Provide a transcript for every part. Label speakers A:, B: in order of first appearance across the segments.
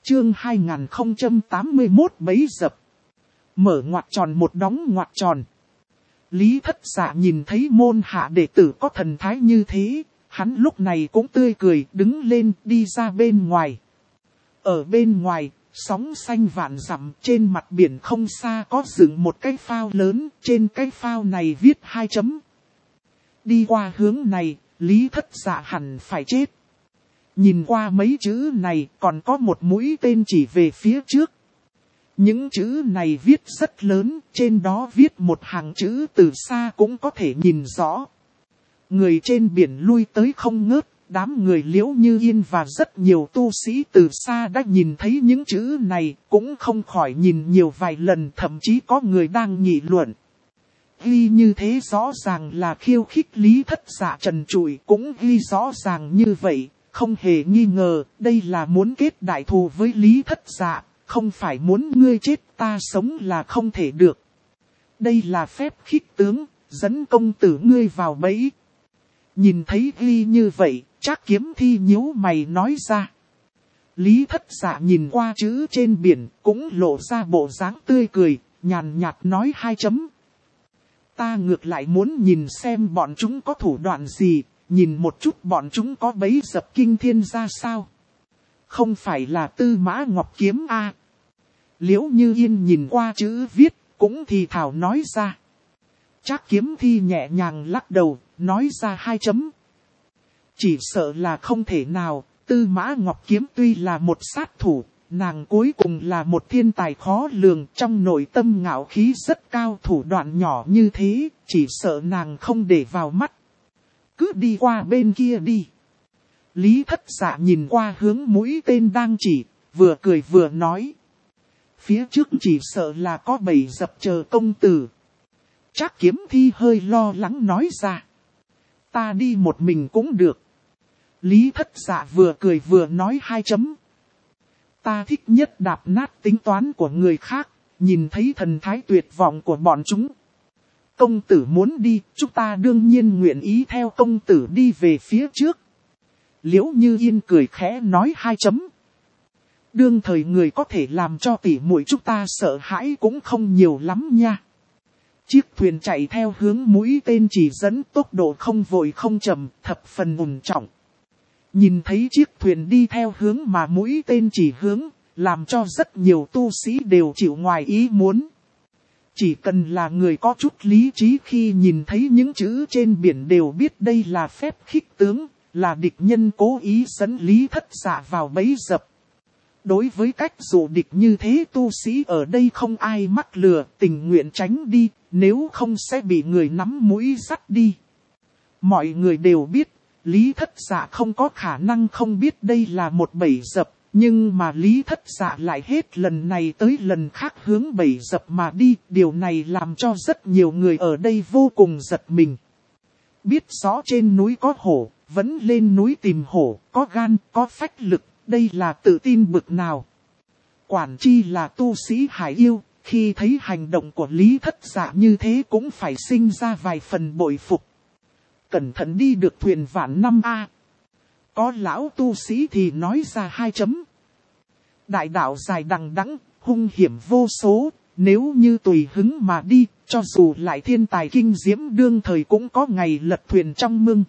A: Chương 2081 bấy dập. Mở ngoặc tròn một đóng ngoặc tròn. Lý Thất Dạ nhìn thấy môn hạ đệ tử có thần thái như thế, hắn lúc này cũng tươi cười đứng lên đi ra bên ngoài. Ở bên ngoài, sóng xanh vạn dặm, trên mặt biển không xa có dựng một cái phao lớn, trên cái phao này viết 2 chấm. Đi qua hướng này, Lý Thất Dạ hẳn phải chết. Nhìn qua mấy chữ này còn có một mũi tên chỉ về phía trước. Những chữ này viết rất lớn, trên đó viết một hàng chữ từ xa cũng có thể nhìn rõ. Người trên biển lui tới không ngớt, đám người Liễu Như Yên và rất nhiều tu sĩ từ xa đã nhìn thấy những chữ này, cũng không khỏi nhìn nhiều vài lần, thậm chí có người đang nghị luận. Ghi như thế rõ ràng là khiêu khích Lý Thất Dạ trần trụi, cũng ghi rõ ràng như vậy, không hề nghi ngờ, đây là muốn kết đại thù với Lý Thất Dạ, không phải muốn ngươi chết ta sống là không thể được. Đây là phép khích tướng, dẫn công tử ngươi vào bẫy. Nhìn thấy ghi như vậy, Trác Kiếm Thi nhíu mày nói ra. Lý Thất Dạ nhìn qua chữ trên biển, cũng lộ ra bộ dáng tươi cười, nhàn nhạt nói 2 chấm. Ta ngược lại muốn nhìn xem bọn chúng có thủ đoạn gì, nhìn một chút bọn chúng có bấy dập kinh thiên ra sao. Không phải là Tư Mã Ngọc Kiếm a? Liễu Như Yên nhìn qua chữ viết, cũng thì thảo nói ra. Trác Kiếm Thi nhẹ nhàng lắc đầu, nói ra 2 chấm. Chỉ sợ là không thể nào, Tư Mã Ngọc Kiếm tuy là một sát thủ, nàng cuối cùng là một thiên tài khó lường, trong nội tâm ngạo khí rất cao, thủ đoạn nhỏ như thế, chỉ sợ nàng không để vào mắt. Cứ đi qua bên kia đi. Lý Thất Dạ nhìn qua hướng mũi tên đang chỉ, vừa cười vừa nói. Phía trước chỉ sợ là có bầy dập chờ công tử. Trác Kiếm Thi hơi lo lắng nói ra. Ta đi một mình cũng được. Lý Thất Dạ vừa cười vừa nói 2 chấm. Ta thích nhất đạp nát tính toán của người khác, nhìn thấy thần thái tuyệt vọng của bọn chúng. Công tử muốn đi, chúng ta đương nhiên nguyện ý theo công tử đi về phía trước. Liễu Như Yên cười khẽ nói 2 chấm. Đương thời người có thể làm cho tỷ muội chúng ta sợ hãi cũng không nhiều lắm nha. Chiếc thuyền chạy theo hướng mũi tên chỉ dẫn, tốc độ không vội không chậm, thập phần ổn trọng. Nhìn thấy chiếc thuyền đi theo hướng mà mũi tên chỉ hướng, làm cho rất nhiều tu sĩ đều chịu ngoài ý muốn. Chỉ cần là người có chút lý trí khi nhìn thấy những chữ trên biển đều biết đây là phép khích tướng, là địch nhân cố ý dẫn Lý Thất Dạ vào bẫy dập. Đối với cách dụ địch như thế, tu sĩ ở đây không ai mắc lừa, tình nguyện tránh đi, nếu không sẽ bị người nắm mũi dắt đi. Mọi người đều biết, Lý Thất Dạ không có khả năng không biết đây là một bẫy dập, nhưng mà Lý Thất Dạ lại hết lần này tới lần khác hướng bẫy dập mà đi, điều này làm cho rất nhiều người ở đây vô cùng giật mình. Biết rõ trên núi có hổ, vẫn lên núi tìm hổ, có gan, có phách lực, đây là tự tin bực nào. Quản chi là tu sĩ hải yêu, khi thấy hành động của Lý Thất Dạ như thế cũng phải sinh ra vài phần bội phục. Cẩn thận đi được thuyền vạn năm a. Có lão tu sĩ thì nói ra 2 chấm. Đại đạo dài đằng đẵng, hung hiểm vô số, nếu như tùy hứng mà đi, cho dù lại thiên tài kinh diễm đương thời cũng có ngày lật thuyền trong mưng.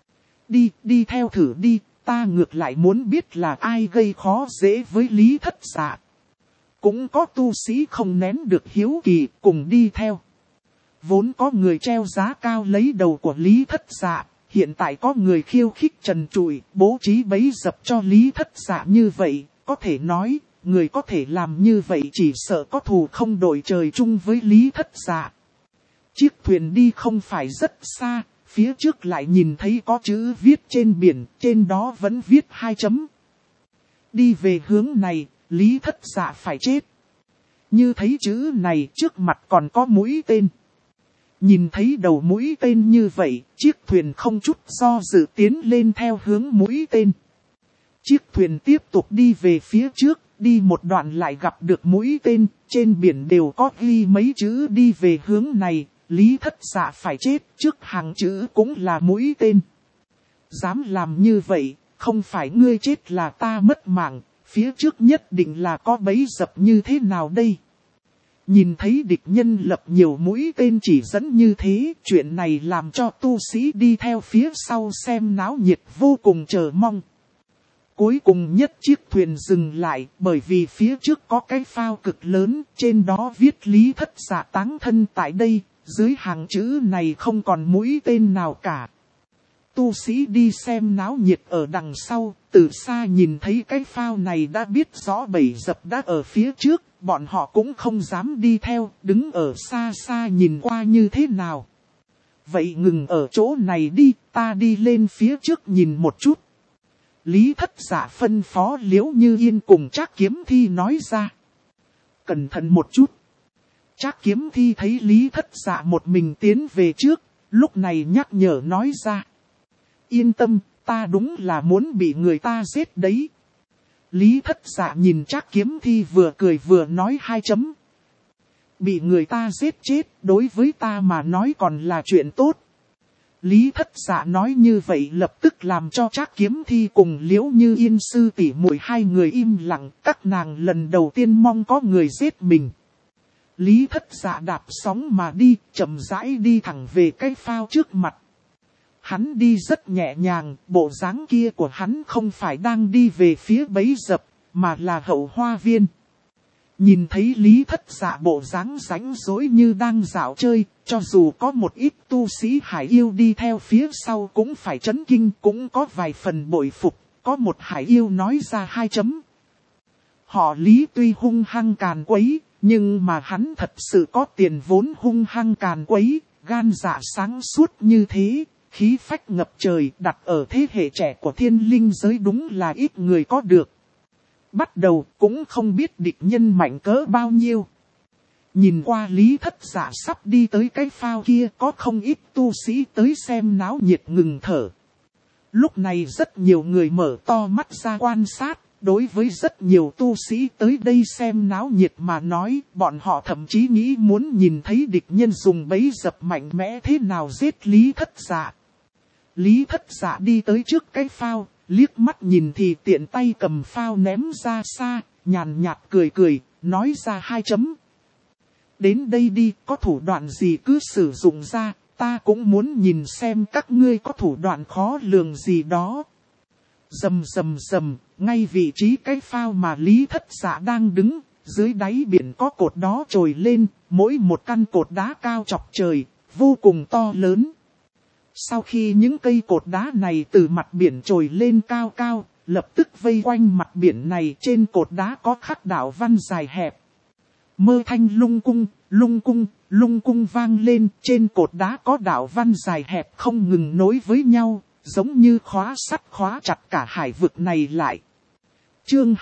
A: Đi theo thử đi, ta ngược lại muốn biết là ai gây khó dễ với Lý Thất Dạ. Cũng có tu sĩ không nén được hiếu kỳ cùng đi theo. Vốn có người treo giá cao lấy đầu của Lý Thất Dạ, hiện tại có người khiêu khích trần trụi, bố trí bẫy dập cho Lý Thất Dạ như vậy, có thể nói, người có thể làm như vậy chỉ sợ có thù không đội trời chung với Lý Thất Dạ. Chiếc thuyền đi không phải rất xa, phía trước lại nhìn thấy có chữ viết trên biển, trên đó vẫn viết 2 chấm. Đi về hướng này, Lý Thất Dạ phải chết. Như thấy chữ này, trước mặt còn có mũi tên. Nhìn thấy đầu mũi tên như vậy, chiếc thuyền không chút do dự tiến lên theo hướng mũi tên. Chiếc thuyền tiếp tục đi về phía trước, đi một đoạn lại gặp được mũi tên, trên biển đều có ghi mấy chữ đi về hướng này, Lý Thất Dạ phải chết, trước hàng chữ cũng là mũi tên. Dám làm như vậy, không phải ngươi chết là ta mất mạng, Phía trước nhất định là có bẫy dập như thế nào đây? Nhìn thấy địch nhân lập nhiều mũi tên chỉ dẫn như thế, chuyện này làm cho tu sĩ đi theo phía sau xem náo nhiệt vô cùng chờ mong. Cuối cùng nhất chiếc thuyền dừng lại, bởi vì phía trước có cái phao cực lớn, trên đó viết Lý Thất Dạ táng thân tại đây, dưới hàng chữ này không còn mũi tên nào cả. Tu sĩ đi xem náo nhiệt ở đằng sau, từ xa nhìn thấy cái phao này đã biết rõ bẫy dập đã ở phía trước, bọn họ cũng không dám đi theo, đứng ở xa xa nhìn qua như thế nào. Vậy ngừng ở chỗ này đi, ta đi lên phía trước nhìn một chút. Lý Thất Dạ phân phó Liễu Như Yên cùng Trác Kiếm Thi nói ra. Cẩn thận một chút. Trác Kiếm Thi thấy Lý Thất Dạ một mình tiến về trước, lúc này nhắc nhở nói ra. Yên tâm, ta đúng là muốn bị người ta giết đấy. Lý Thất Dạ nhìn Trác Kiếm Thi vừa cười vừa nói hai chấm. Bị người ta giết chết, đối với ta mà nói còn là chuyện tốt. Lý Thất Dạ nói như vậy lập tức làm cho Trác Kiếm Thi cùng Liễu Như Yên sư tỷ muội hai người im lặng, các nàng lần đầu tiên mong có người giết mình. Lý Thất Dạ đạp sóng mà đi, chậm rãi đi thẳng về cái phao trước mặt. Hắn đi rất nhẹ nhàng, bộ dáng kia của hắn không phải đang đi về phía bẫy dập, mà là hậu hoa viên. Nhìn thấy Lý Thất Dạ bộ dáng rãnh rỗi như đang dạo chơi, cho dù có một ít tu sĩ hải yêu đi theo phía sau cũng phải chấn kinh, cũng có vài phần bội phục, có một hải yêu nói ra hai chấm. Họ Lý tuy hung hăng càn quấy, nhưng mà hắn thật sự có tiền vốn hung hăng càn quấy, gan dạ sáng suốt như thế, khí phách ngập trời đặt ở thế hệ trẻ của thiên linh giới đúng là ít người có được. Bắt đầu cũng không biết địch nhân mạnh cỡ bao nhiêu. Nhìn qua Lý Thất Dạ sắp đi tới cái phao kia có không ít tu sĩ tới xem náo nhiệt ngừng thở. Lúc này rất nhiều người mở to mắt ra quan sát, đối với rất nhiều tu sĩ tới đây xem náo nhiệt mà nói, bọn họ thậm chí nghĩ muốn nhìn thấy địch nhân dùng bẫy dập mạnh mẽ thế nào giết Lý Thất Dạ. Lý Thất Dạ đi tới trước cái phao, liếc mắt nhìn thì tiện tay cầm phao ném ra xa, nhàn nhạt cười cười, nói ra hai chấm. Đến đây đi, có thủ đoạn gì cứ sử dụng ra, ta cũng muốn nhìn xem các ngươi có thủ đoạn khó lường gì đó. Rầm rầm rầm, ngay vị trí cái phao mà Lý Thất Dạ đang đứng, dưới đáy biển có cột đó trồi lên, mỗi một căn cột đá cao chọc trời, vô cùng to lớn. Sau khi những cây cột đá này từ mặt biển trồi lên cao cao, lập tức vây quanh mặt biển này trên cột đá có khắc đạo văn dài hẹp. Mơ thanh lung cung, lung cung, lung cung vang lên, trên cột đá có đạo văn dài hẹp không ngừng nối với nhau, giống như khóa sắt khóa chặt cả hải vực này lại. Chương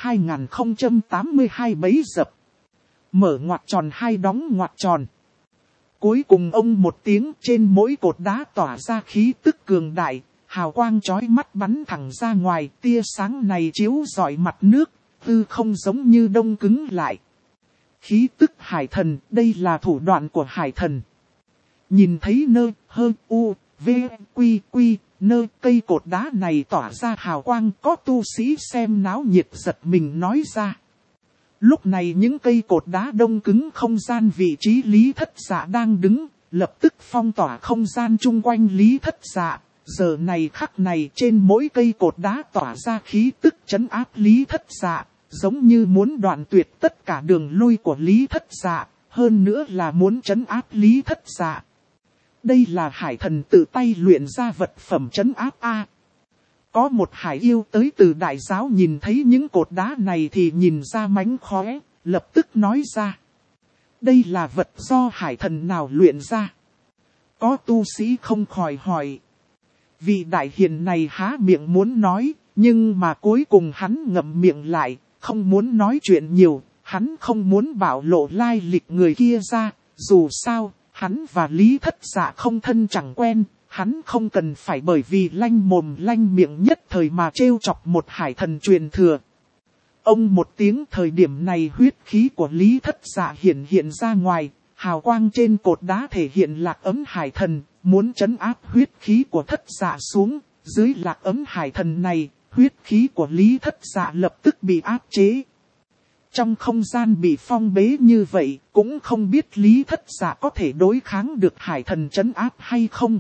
A: 2082 bẫy dập. Mở ngoặc tròn hai đóng ngoặc tròn. Cuối cùng ông một tiếng trên mỗi cột đá tỏa ra khí tức cường đại, hào quang chói mắt bắn thẳng ra ngoài, tia sáng này chiếu rọi mặt nước, hư không giống như đông cứng lại. Khí tức hải thần, đây là thủ đoạn của hải thần. Nhìn thấy nơi, hơ, u, v, quy, quy, nơi cây cột đá này tỏa ra hào quang, có tu sĩ xem náo nhiệt giật mình nói ra. Lúc này những cây cột đá đông cứng không gian vị trí Lý Thất Dạ đang đứng, lập tức phong tỏa không gian chung quanh Lý Thất Dạ. Giờ này khắc này trên mỗi cây cột đá tỏa ra khí tức trấn áp Lý Thất Dạ, giống như muốn đoạn tuyệt tất cả đường lui của Lý Thất Dạ, hơn nữa là muốn trấn áp Lý Thất Dạ. Đây là hải thần tự tay luyện ra vật phẩm trấn áp A. Có một hải yêu tới từ đại giáo nhìn thấy những cột đá này thì nhìn ra mánh khóe, lập tức nói ra. Đây là vật do hải thần nào luyện ra? Có tu sĩ không khỏi hỏi. Vị đại hiền này há miệng muốn nói, nhưng mà cuối cùng hắn ngậm miệng lại, không muốn nói chuyện nhiều, hắn không muốn bảo lộ lai lịch người kia ra, dù sao, hắn và Lý Thất Dạ không thân chẳng quen. Hắn không cần phải bởi vì lanh mồm lanh miệng nhất thời mà trêu chọc một hải thần truyền thừa. Ông một tiếng thời điểm này huyết khí của Lý Thất Dạ hiện ra ngoài, hào quang trên cột đá thể hiện lạc ấm hải thần, muốn trấn áp huyết khí của Thất Dạ xuống, dưới lạc ấm hải thần này, huyết khí của Lý Thất Dạ lập tức bị áp chế. Trong không gian bị phong bế như vậy, cũng không biết Lý Thất Dạ có thể đối kháng được hải thần trấn áp hay không.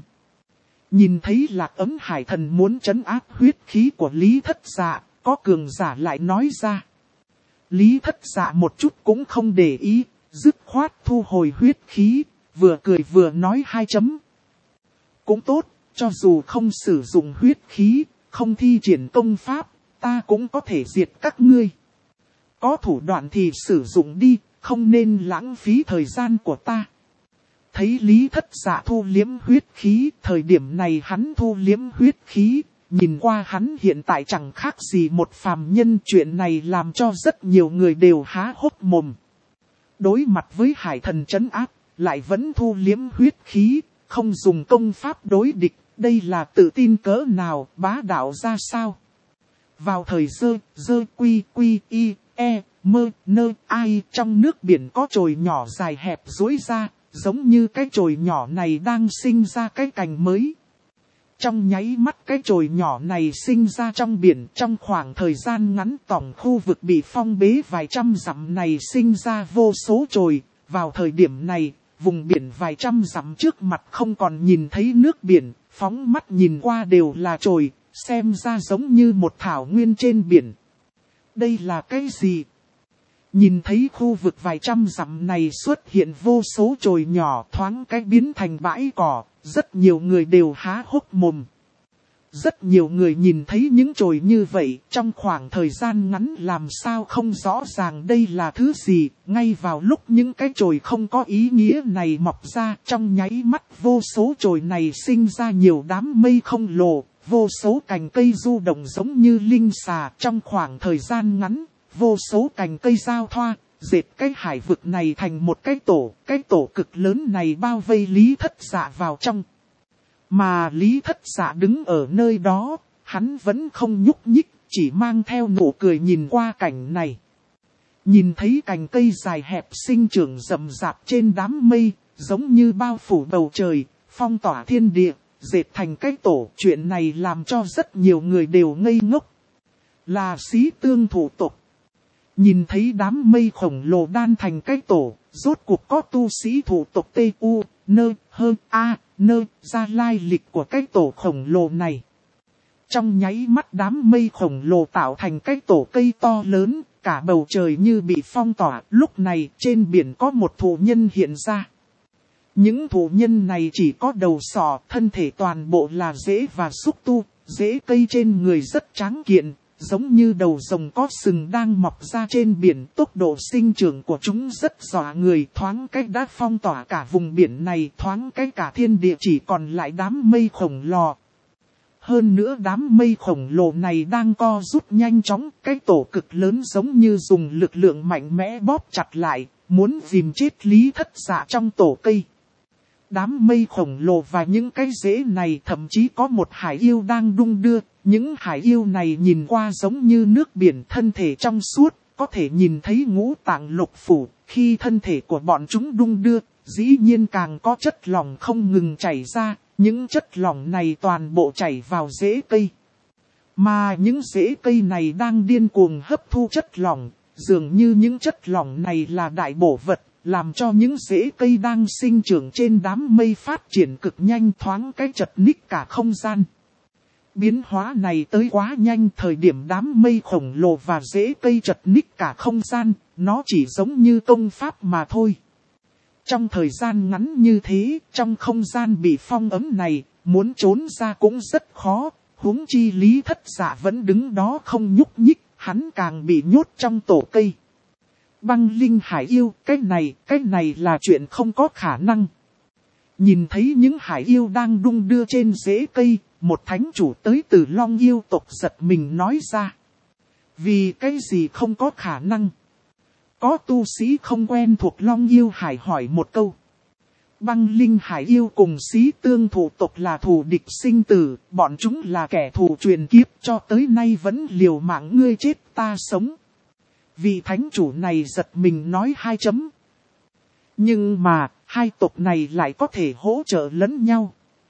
A: Nhìn thấy Lạc Ấm hải thần muốn trấn áp huyết khí của Lý Thất Dạ, có cường giả lại nói ra. Lý Thất Dạ một chút cũng không để ý, dứt khoát thu hồi huyết khí, vừa cười vừa nói 2 chấm. Cũng tốt, cho dù không sử dụng huyết khí, không thi triển công pháp, ta cũng có thể diệt các ngươi. Có thủ đoạn thì sử dụng đi, không nên lãng phí thời gian của ta. Thấy Lý Thất Dạ thu liếm huyết khí, thời điểm này hắn thu liếm huyết khí, nhìn qua hắn hiện tại chẳng khác gì một phàm nhân, chuyện này làm cho rất nhiều người đều há hốc mồm. Đối mặt với hải thần trấn áp, lại vẫn thu liếm huyết khí, không dùng công pháp đối địch, đây là tự tin cỡ nào, bá đạo ra sao. Vào thời dơ quy y, e, mơ, nơ, ai, trong nước biển có chồi nhỏ dài hẹp duỗi ra, giống như cái chồi nhỏ này đang sinh ra cái cành mới. Trong nháy mắt cái chồi nhỏ này sinh ra trong biển, trong khoảng thời gian ngắn tổng khu vực bị phong bế vài trăm dặm này sinh ra vô số chồi. Vào thời điểm này, vùng biển vài trăm dặm trước mặt không còn nhìn thấy nước biển, phóng mắt nhìn qua đều là chồi, xem ra giống như một thảo nguyên trên biển. Đây là cái gì? Nhìn thấy khu vực vài trăm dặm này xuất hiện vô số chồi nhỏ, thoáng cái biến thành bãi cỏ, rất nhiều người đều há hốc mồm. Rất nhiều người nhìn thấy những chồi như vậy, trong khoảng thời gian ngắn làm sao không rõ ràng đây là thứ gì. Ngay vào lúc những cái chồi không có ý nghĩa này mọc ra, trong nháy mắt vô số chồi này sinh ra nhiều đám mây khổng lồ, vô số cành cây du động giống như linh xà. Trong khoảng thời gian ngắn, vô số cành cây giao thoa, dệt cái hải vực này thành một cái tổ cực lớn này bao vây Lý Thất Dạ vào trong. Mà Lý Thất Dạ đứng ở nơi đó, hắn vẫn không nhúc nhích, chỉ mang theo nụ cười nhìn qua cảnh này. Nhìn thấy cành cây dài hẹp sinh trưởng rậm rạp trên đám mây, giống như bao phủ bầu trời, phong tỏa thiên địa, dệt thành cái tổ. Chuyện này làm cho rất nhiều người đều ngây ngốc. Là Xí Tương thủ tộc. Nhìn thấy đám mây khổng lồ đan thành cái tổ, rốt cuộc có tu sĩ thủ tộc T.U. Nơ, Hơ, A, Nơ, ra lai lịch của cái tổ khổng lồ này. Trong nháy mắt đám mây khổng lồ tạo thành cái tổ cây to lớn, cả bầu trời như bị phong tỏa. Lúc này trên biển có một thụ nhân hiện ra. Những thụ nhân này chỉ có đầu sọ, thân thể toàn bộ là rễ và xúc tu, rễ cây trên người rất tráng kiện. Giống như đầu rồng có sừng đang mọc ra trên biển, tốc độ sinh trưởng của chúng rất dọa người, thoáng cách đã phong tỏa cả vùng biển này, thoáng cách cả thiên địa chỉ còn lại đám mây khổng lồ. Hơn nữa đám mây khổng lồ này đang co rút nhanh chóng, cái tổ cực lớn giống như dùng lực lượng mạnh mẽ bóp chặt lại, muốn dìm chết Lý Thất Dạ trong tổ cây. Đám mây khổng lồ và những cái rễ này thậm chí có một hải yêu đang đung đưa. Những hải yêu này nhìn qua giống như nước biển, thân thể trong suốt, có thể nhìn thấy ngũ tạng lục phủ. Khi thân thể của bọn chúng đung đưa, dĩ nhiên càng có chất lỏng không ngừng chảy ra. Những chất lỏng này toàn bộ chảy vào rễ cây. Mà những rễ cây này đang điên cuồng hấp thu chất lỏng. Dường như những chất lỏng này là đại bổ vật, làm cho những rễ cây đang sinh trưởng trên đám mây phát triển cực nhanh, thoáng cái chật ních cả không gian. Biến hóa này tới quá nhanh, thời điểm đám mây khổng lồ và rễ cây chật ních cả không gian, nó chỉ giống như công pháp mà thôi. Trong thời gian ngắn như thế, trong không gian bị phong ấm này, muốn trốn ra cũng rất khó, huống chi Lý Thất Dạ vẫn đứng đó không nhúc nhích, hắn càng bị nhốt trong tổ cây. Băng linh hải yêu, cái này là chuyện không có khả năng. Nhìn thấy những hải yêu đang đung đưa trên rễ cây, một thánh chủ tới từ Long yêu tộc giật mình nói ra. Vì cái gì không có khả năng? Có tu sĩ không quen thuộc Long yêu hải hỏi một câu. Băng linh hải yêu cùng Xí Tương thủ tộc là thù địch sinh tử, bọn chúng là kẻ thù truyền kiếp, cho tới nay vẫn liều mạng ngươi chết ta sống. Vị thánh chủ này giật mình nói 2 chấm. Nhưng mà, hai tộc này lại có thể hỗ trợ lẫn nhau.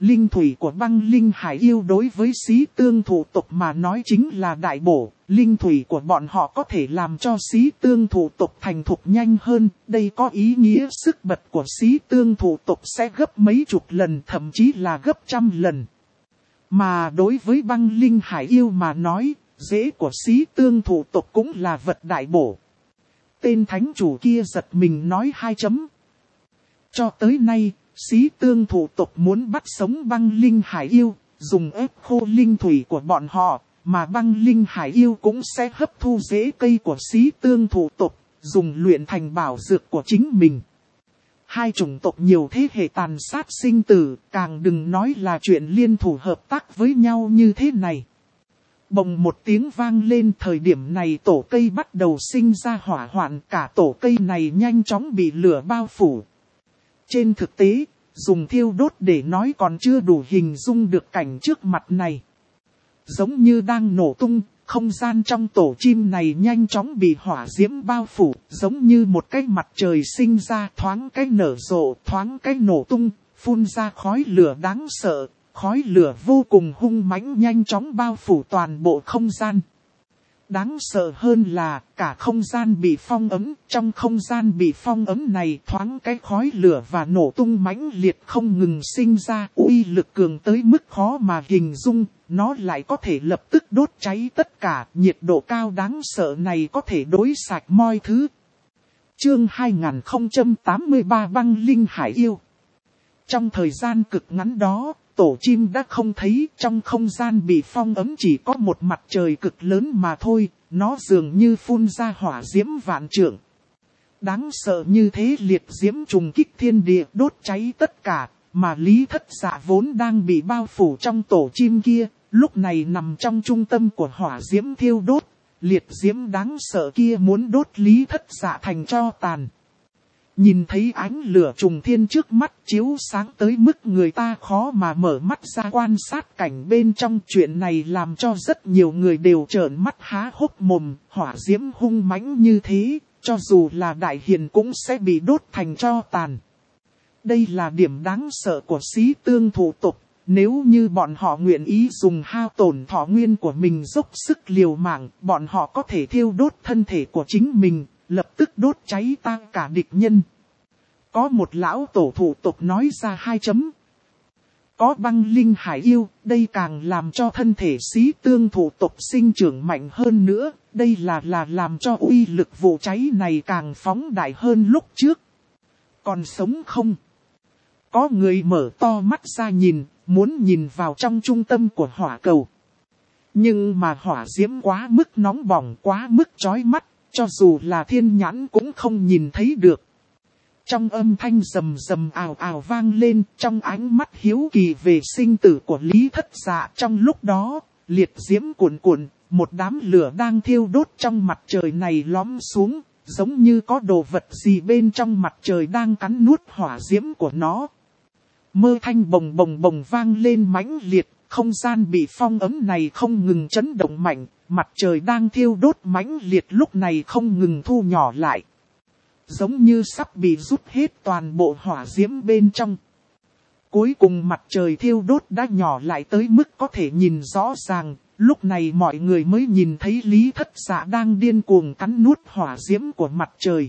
A: Linh thủy của băng linh hải yêu đối với xí tương thủ tộc mà nói chính là đại bổ. Linh thủy của bọn họ có thể làm cho xí tương thủ tộc thành thục nhanh hơn. Đây có ý nghĩa sức bật của xí tương thủ tộc sẽ gấp mấy chục lần, thậm chí là gấp trăm lần. Mà đối với băng linh hải yêu mà nói, rễ của xí tương thủ tộc cũng là vật đại bổ. Tên thánh chủ kia giật mình nói 2 chấm. Cho tới nay, xí tương thủ tộc muốn bắt sống băng linh hải yêu, dùng ép khô linh thủy của bọn họ, mà băng linh hải yêu cũng sẽ hấp thu rễ cây của xí tương thủ tộc, dùng luyện thành bảo dược của chính mình. Hai chủng tộc nhiều thế hệ tàn sát sinh tử, càng đừng nói là chuyện liên thủ hợp tác với nhau như thế này. Bồng một tiếng vang lên, thời điểm này tổ cây bắt đầu sinh ra hỏa hoạn, cả tổ cây này nhanh chóng bị lửa bao phủ. Trên thực tế, dùng thiêu đốt để nói còn chưa đủ hình dung được cảnh trước mặt này. Giống như đang nổ tung, không gian trong tổ chim này nhanh chóng bị hỏa diễm bao phủ, giống như một cái mặt trời sinh ra, thoáng cái nở rộ, thoáng cái nổ tung, phun ra khói lửa đáng sợ, khói lửa vô cùng hung mãnh nhanh chóng bao phủ toàn bộ không gian. Đáng sợ hơn là cả không gian bị phong ấn, trong không gian bị phong ấn này thoáng cái khói lửa và nổ tung mãnh liệt không ngừng sinh ra, uy lực cường tới mức khó mà hình dung, nó lại có thể lập tức đốt cháy tất cả, nhiệt độ cao đáng sợ này có thể đối sạch mọi thứ. Chương 2083 băng linh hải yêu. Trong thời gian cực ngắn đó, tổ chim đã không thấy, trong không gian bị phong ấn chỉ có một mặt trời cực lớn mà thôi, nó dường như phun ra hỏa diễm vạn trượng. Đáng sợ như thế liệt diễm trùng kích thiên địa đốt cháy tất cả, mà Lý Thất Dạ vốn đang bị bao phủ trong tổ chim kia, lúc này nằm trong trung tâm của hỏa diễm thiêu đốt, liệt diễm đáng sợ kia muốn đốt Lý Thất Dạ thành tro tàn. Nhìn thấy ánh lửa trùng thiên trước mắt chiếu sáng tới mức người ta khó mà mở mắt ra quan sát cảnh bên trong, chuyện này làm cho rất nhiều người đều trợn mắt há hốc mồm, hỏa diễm hung mãnh như thế, cho dù là đại hiền cũng sẽ bị đốt thành tro tàn. Đây là điểm đáng sợ của xí tương thủ tộc, nếu như bọn họ nguyện ý dùng hao tổn thọ nguyên của mình dốc sức liều mạng, bọn họ có thể thiêu đốt thân thể của chính mình, lập tức đốt cháy tan cả địch nhân. Có một lão tổ thủ tộc nói ra 2 chấm. Có băng linh hải yêu, đây càng làm cho thân thể xí tương thủ tộc sinh trưởng mạnh hơn nữa, đây là làm cho uy lực vụ cháy này càng phóng đại hơn lúc trước. Còn sống không? Có người mở to mắt ra nhìn, muốn nhìn vào trong trung tâm của hỏa cầu. Nhưng mà hỏa diễm quá mức nóng bỏng, quá mức chói mắt, cho dù là thiên nhãn cũng không nhìn thấy được. Trong âm thanh rầm rầm ào ào vang lên, trong ánh mắt hiếu kỳ về sinh tử của Lý Thất Dạ, trong lúc đó, liệt diễm cuồn cuộn, một đám lửa đang thiêu đốt trong mặt trời này lõm xuống, giống như có đồ vật gì bên trong mặt trời đang cắn nuốt hỏa diễm của nó. Mơ thanh bồng bồng bồng vang lên mãnh liệt, không gian bị phong ấn này không ngừng chấn động mạnh, mặt trời đang thiêu đốt mãnh liệt lúc này không ngừng thu nhỏ lại. Giống như sắp bị rút hết toàn bộ hỏa diễm bên trong. Cuối cùng mặt trời thiêu đốt đã nhỏ lại tới mức có thể nhìn rõ ràng, lúc này mọi người mới nhìn thấy Lý Thất Dạ đang điên cuồng cắn nuốt hỏa diễm của mặt trời.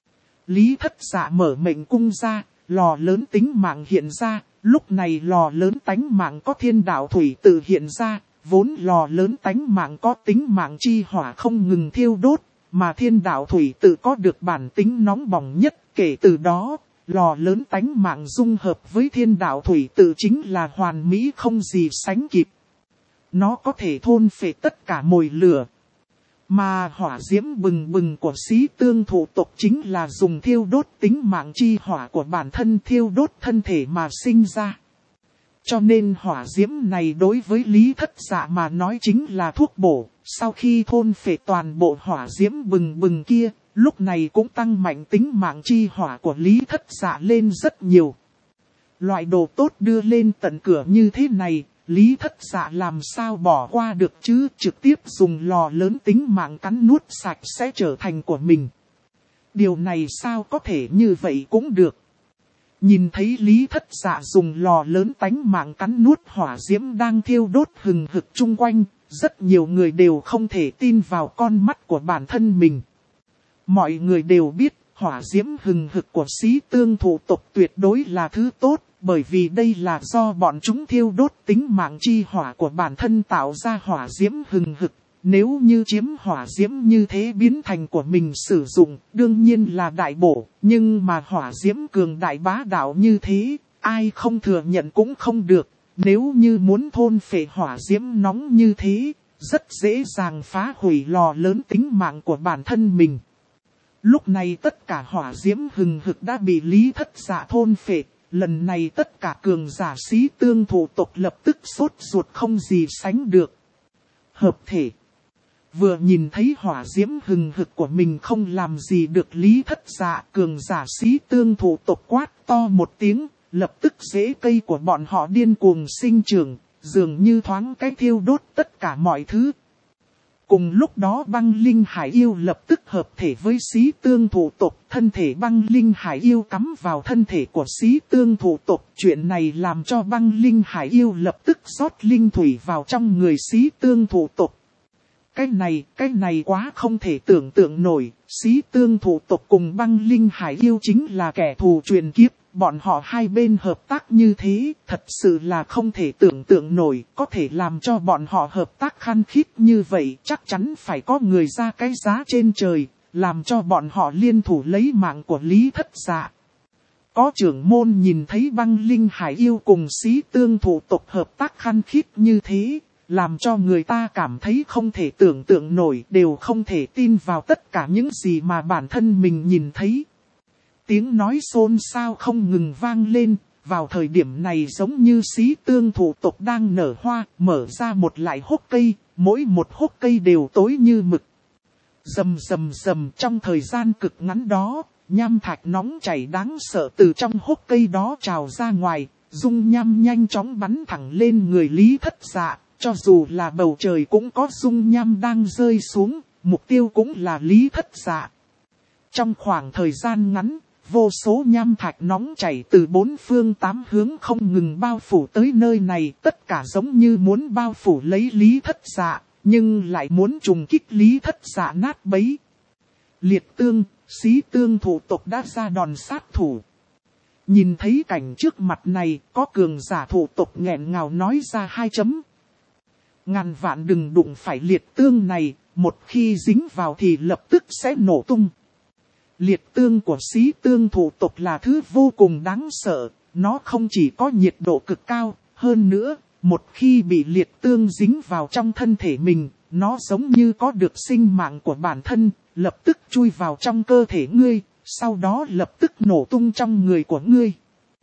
A: Lý Thất Dạ mở mệnh cung ra, lò lớn tính mạng hiện ra, lúc này lò lớn tánh mạng có thiên đạo thủy tự hiện ra, vốn lò lớn tánh mạng có tính mạng chi hỏa không ngừng thiêu đốt, mà thiên đạo thủy tự có được bản tính nóng bỏng nhất, kể từ đó, lò lớn tánh mạng dung hợp với thiên đạo thủy tự chính là hoàn mỹ không gì sánh kịp. Nó có thể thôn phệ tất cả mồi lửa. Mà hỏa diễm bừng bừng của xí tương thủ tộc chính là dùng thiêu đốt tính mạng chi hỏa của bản thân thiêu đốt thân thể mà sinh ra. Cho nên hỏa diễm này đối với Lý Thất Dạ mà nói chính là thuốc bổ. Sau khi thôn phệ toàn bộ hỏa diễm bừng bừng kia, lúc này cũng tăng mạnh tính mạng chi hỏa của Lý Thất Dạ lên rất nhiều. Loại đồ tốt đưa lên tận cửa như thế này, Lý Thất Dạ làm sao bỏ qua được chứ, trực tiếp dùng lò lớn tính mạng cắn nuốt sạch sẽ trở thành của mình. Điều này sao có thể như vậy cũng được. Nhìn thấy Lý Thất Dạ dùng lò lớn tánh mạng cắn nuốt hỏa diễm đang thiêu đốt hừng hực chung quanh, rất nhiều người đều không thể tin vào con mắt của bản thân mình. Mọi người đều biết, hỏa diễm hừng hực của Xí Tương thủ tộc tuyệt đối là thứ tốt, bởi vì đây là do bọn chúng thiêu đốt tính mạng chi hỏa của bản thân tạo ra hỏa diễm hừng hực. Nếu như chiếm hỏa diễm như thế biến thành của mình sử dụng, đương nhiên là đại bổ, nhưng mà hỏa diễm cường đại bá đạo như thế, ai không thừa nhận cũng không được. Nếu như muốn thôn phệ hỏa diễm nóng như thế, rất dễ dàng phá hủy lò lớn tính mạng của bản thân mình. Lúc này tất cả hỏa diễm hừng hực đã bị Lý Thất Dạ thôn phệ, lần này tất cả cường giả Xí Tương thủ tộc lập tức sốt ruột không gì sánh được. Hợp thể. Vừa nhìn thấy hỏa diễm hừng hực của mình không làm gì được Lý Thất Dạ, cường giả Xí Tương thủ tộc quát to một tiếng, lập tức rễ cây của bọn họ điên cuồng sinh trưởng, dường như thoáng cái thiêu đốt tất cả mọi thứ. Cùng lúc đó Băng Linh Hải Yêu lập tức hợp thể với Xí Tương thủ tộc, thân thể Băng Linh Hải Yêu cắm vào thân thể của Xí Tương thủ tộc. Chuyện này làm cho Băng Linh Hải Yêu lập tức rót linh thủy vào trong người Xí Tương thủ tộc. Cái này quá không thể tưởng tượng nổi, Xí Tương thủ tộc cùng Băng Linh Hải Yêu chính là kẻ thù truyền kiếp, bọn họ hai bên hợp tác như thế, thật sự là không thể tưởng tượng nổi, có thể làm cho bọn họ hợp tác khăng khít như vậy, chắc chắn phải có người ra cái giá trên trời, làm cho bọn họ liên thủ lấy mạng của Lý Thất Dạ. Có trưởng môn nhìn thấy Băng Linh Hải Yêu cùng Xí Tương thủ tộc hợp tác khăng khít như thế, làm cho người ta cảm thấy không thể tưởng tượng nổi, đều không thể tin vào tất cả những gì mà bản thân mình nhìn thấy. Tiếng nói xôn xao không ngừng vang lên, vào thời điểm này giống như Xí Tương thủ tộc đang nở hoa, mở ra một lại hốc cây, mỗi một hốc cây đều tối như mực. Rầm rầm rầm, trong thời gian cực ngắn đó, nham thạch nóng chảy đáng sợ từ trong hốc cây đó trào ra ngoài, dung nham nhanh chóng bắn thẳng lên người Lý Thất Dạ. Cho dù là bầu trời cũng có dung nham đang rơi xuống, mục tiêu cũng là Lý Thất Dạ. Trong khoảng thời gian ngắn, vô số nham thạch nóng chảy từ bốn phương tám hướng không ngừng bao phủ tới nơi này, tất cả giống như muốn bao phủ lấy Lý Thất Dạ, nhưng lại muốn trùng kích Lý Thất Dạ nát bấy. Liệt Tương, Xí Tương thủ tộc đã ra đòn sát thủ. Nhìn thấy cảnh trước mặt này, có cường giả thủ tộc nghẹn ngào nói ra hai chấm. Ngàn vạn đừng đụng phải Liệt Tương này, một khi dính vào thì lập tức sẽ nổ tung. Liệt Tương của Xí Tương thủ tộc là thứ vô cùng đáng sợ, nó không chỉ có nhiệt độ cực cao, hơn nữa, một khi bị Liệt Tương dính vào trong thân thể mình, nó giống như có được sinh mạng của bản thân, lập tức chui vào trong cơ thể ngươi, sau đó lập tức nổ tung trong người của ngươi.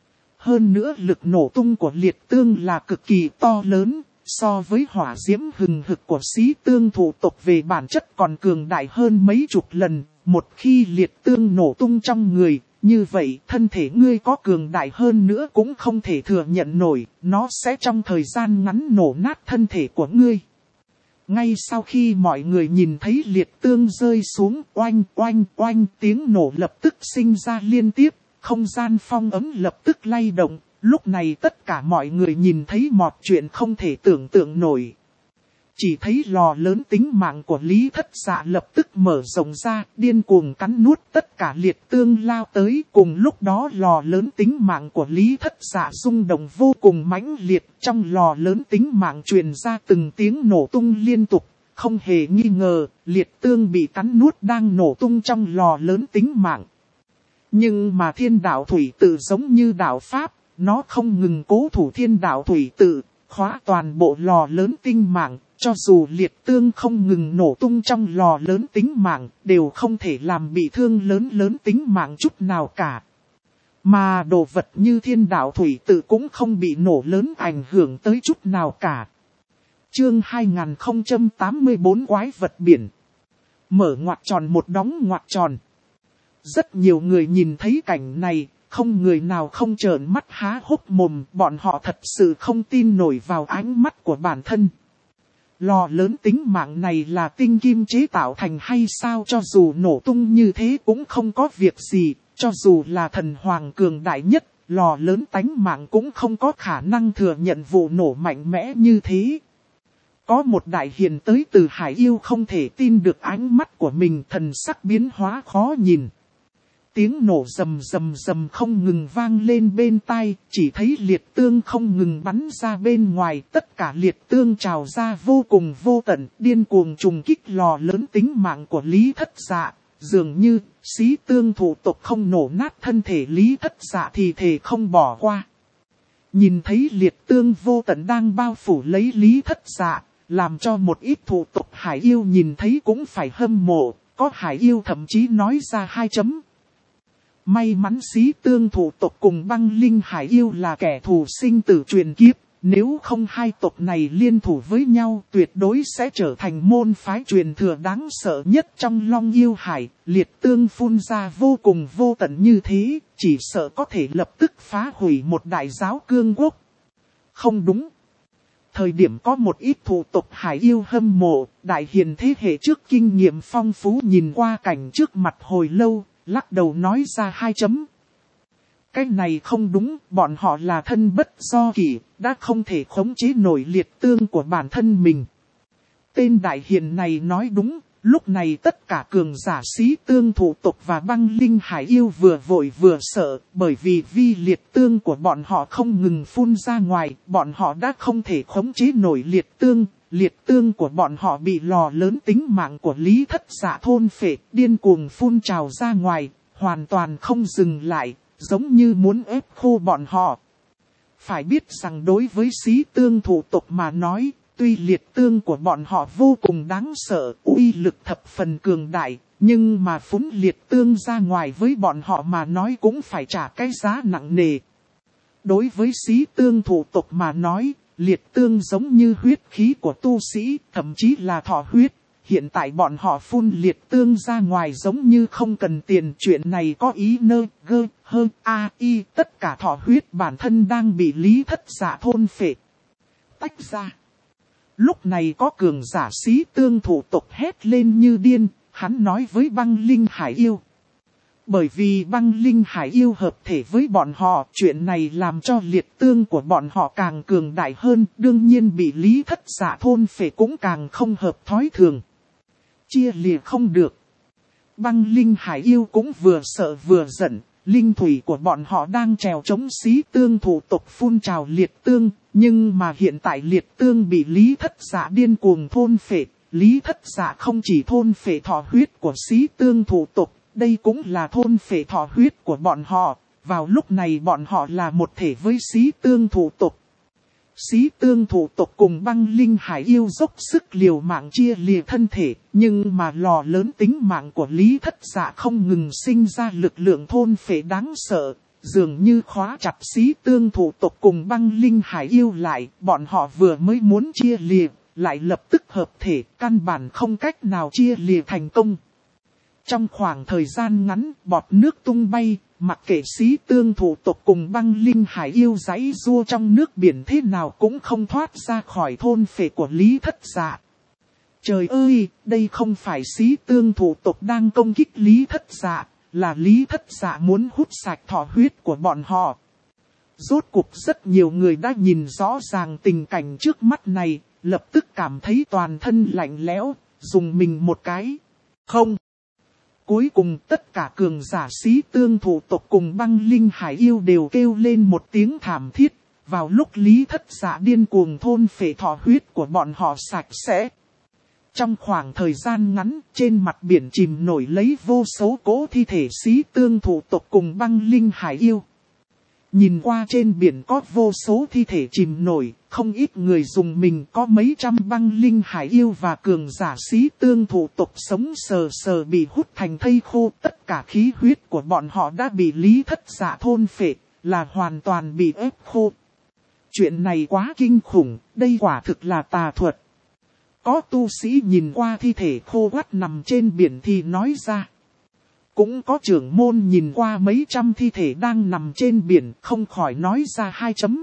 A: Hơn nữa lực nổ tung của Liệt Tương là cực kỳ to lớn. So với hỏa diễm hừng hực của Xí Tương thủ tộc về bản chất còn cường đại hơn mấy chục lần, một khi Liệt Tương nổ tung trong người, như vậy thân thể ngươi có cường đại hơn nữa cũng không thể thừa nhận nổi, nó sẽ trong thời gian ngắn nổ nát thân thể của ngươi. Ngay sau khi mọi người nhìn thấy Liệt Tương rơi xuống, oanh oanh oanh, tiếng nổ lập tức sinh ra liên tiếp, không gian phong ấm lập tức lay động. Lúc này tất cả mọi người nhìn thấy một chuyện không thể tưởng tượng nổi. Chỉ thấy lò lớn tính mạng của Lý Thất Dạ lập tức mở rộng ra, điên cuồng cắn nuốt tất cả Liệt Tương lao tới. Cùng lúc đó lò lớn tính mạng của Lý Thất Dạ rung động vô cùng mãnh liệt. Trong lò lớn tính mạng truyền ra từng tiếng nổ tung liên tục. Không hề nghi ngờ, Liệt Tương bị cắn nuốt đang nổ tung trong lò lớn tính mạng. Nhưng mà Thiên Đạo Thủy Tự giống như đạo Pháp. Nó không ngừng cố thủ Thiên Đạo Thủy Tự, khóa toàn bộ lò lớn tinh mạng, cho dù Liệt Tương không ngừng nổ tung trong lò lớn tính mạng, đều không thể làm bị thương lớn tính mạng chút nào cả. Mà đồ vật như Thiên Đạo Thủy Tự cũng không bị nổ lớn ảnh hưởng tới chút nào cả. Chương 2084 Quái vật biển. Mở ngoặc tròn một đóng ngoặc tròn. Rất nhiều người nhìn thấy cảnh này. Không người nào không trợn mắt há hốc mồm, bọn họ thật sự không tin nổi vào ánh mắt của bản thân. Lò lớn tính mạng này là tinh kim chế tạo thành hay sao, cho dù nổ tung như thế cũng không có việc gì, cho dù là thần hoàng cường đại nhất, lò lớn tánh mạng cũng không có khả năng thừa nhận vụ nổ mạnh mẽ như thế. Có một đại hiền tới từ Hải Yêu không thể tin được ánh mắt của mình, thần sắc biến hóa khó nhìn. Tiếng nổ rầm rầm rầm không ngừng vang lên bên tai, chỉ thấy liệt tương không ngừng bắn ra bên ngoài, tất cả liệt tương trào ra vô cùng vô tận, điên cuồng trùng kích lò lớn tính mạng của Lý Thất Dạ. Dường như, xí tương thủ tộc không nổ nát thân thể Lý Thất Dạ thì thể không bỏ qua. Nhìn thấy liệt tương vô tận đang bao phủ lấy Lý Thất Dạ, làm cho một ít thủ tộc Hải Yêu nhìn thấy cũng phải hâm mộ, có Hải Yêu thậm chí nói ra 2 chấm. May mắn xí tương thủ tộc cùng băng linh Hải Yêu là kẻ thù sinh tử truyền kiếp, nếu không hai tộc này liên thủ với nhau tuyệt đối sẽ trở thành môn phái truyền thừa đáng sợ nhất trong Long Yêu Hải. Liệt tương phun ra vô cùng vô tận như thế, chỉ sợ có thể lập tức phá hủy một đại giáo cương quốc. Không đúng. Thời điểm có một ít thủ tộc Hải Yêu hâm mộ, đại hiền thế hệ trước kinh nghiệm phong phú nhìn qua cảnh trước mặt hồi lâu, lắc đầu nói ra 2 chấm. Cái này không đúng, bọn họ là thân bất do kỷ, đã không thể khống chế nổi liệt tương của bản thân mình. Tên đại hiền này nói đúng, lúc này tất cả cường giả xí tương thủ tộc và băng linh Hải Yêu vừa vội vừa sợ, bởi vì liệt tương của bọn họ không ngừng phun ra ngoài, bọn họ đã không thể khống chế nổi liệt tương của bọn họ bị lò lớn tính mạng của Lý Thất Dạ thôn phệ, điên cuồng phun trào ra ngoài, hoàn toàn không dừng lại, giống như muốn ép khô bọn họ. Phải biết rằng đối với xí tương thủ tộc mà nói, tuy liệt tương của bọn họ vô cùng đáng sợ, uy lực thập phần cường đại, nhưng mà phúng liệt tương ra ngoài với bọn họ mà nói cũng phải trả cái giá nặng nề. Đối với xí tương thủ tộc mà nói, liệt tương giống như huyết khí của tu sĩ, thậm chí là thọ huyết. Hiện tại bọn họ phun liệt tương ra ngoài giống như không cần tiền, chuyện này có ý nơ, gơ, hơ, a, y, tất cả thọ huyết bản thân đang bị Lý Thất Dạ thôn phệ. Tách ra. Lúc này có cường giả xí tương thủ tộc hét lên như điên, hắn nói với băng linh Hải Yêu. Bởi vì băng linh Hải Yêu hợp thể với bọn họ, chuyện này làm cho liệt tương của bọn họ càng cường đại hơn, đương nhiên bị Lý Thất Dạ thôn phệ cũng càng không hợp thói thường. Chia lìa không được. Băng linh Hải Yêu cũng vừa sợ vừa giận, linh thủy của bọn họ đang trèo chống xí tương thủ tộc phun trào liệt tương, nhưng mà hiện tại liệt tương bị Lý Thất Dạ điên cuồng thôn phệ, Lý Thất Dạ không chỉ thôn phệ thọ huyết của xí tương thủ tộc, đây cũng là thôn phệ thọ huyết của bọn họ, vào lúc này bọn họ là một thể với xí tương thủ tộc. Xí tương thủ tộc cùng băng linh Hải Yêu dốc sức liều mạng chia lìa thân thể, nhưng mà lò lớn tính mạng của Lý Thất Dạ không ngừng sinh ra lực lượng thôn phệ đáng sợ, dường như khóa chặt xí tương thủ tộc cùng băng linh Hải Yêu lại, bọn họ vừa mới muốn chia lìa, lại lập tức hợp thể, căn bản không cách nào chia lìa thành công. Trong khoảng thời gian ngắn, bọt nước tung bay, mặc kệ xí tương thủ tộc cùng băng linh Hải Yêu giãy giụa trong nước biển thế nào cũng không thoát ra khỏi thôn phệ của Lý Thất Dạ. Trời ơi, đây không phải xí tương thủ tộc đang công kích Lý Thất Dạ, là Lý Thất Dạ muốn hút sạch thọ huyết của bọn họ. Rốt cuộc rất nhiều người đã nhìn rõ ràng tình cảnh trước mắt này, lập tức cảm thấy toàn thân lạnh lẽo, dùng mình một cái. Không. Cuối cùng tất cả cường giả xí tương thủ tộc cùng băng linh Hải Yêu đều kêu lên một tiếng thảm thiết. Vào lúc Lý Thất Dạ điên cuồng thôn phệ thọ huyết của bọn họ sạch sẽ. Trong khoảng thời gian ngắn, trên mặt biển chìm nổi lấy vô số cỗ thi thể xí tương thủ tộc cùng băng linh Hải Yêu. Nhìn qua trên biển có vô số thi thể chìm nổi, không ít người dùng mình, có mấy trăm băng linh Hải Yêu và cường giả xí tương thủ tộc sống sờ sờ bị hút thành thây khô. Tất cả khí huyết của bọn họ đã bị Lý Thất Dạ thôn phệ, là hoàn toàn bị ép khô. Chuyện này quá kinh khủng, đây quả thực là tà thuật. Có tu sĩ nhìn qua thi thể khô quắt nằm trên biển thì nói ra. Cũng có trưởng môn nhìn qua mấy trăm thi thể đang nằm trên biển, không khỏi nói ra 2 chấm.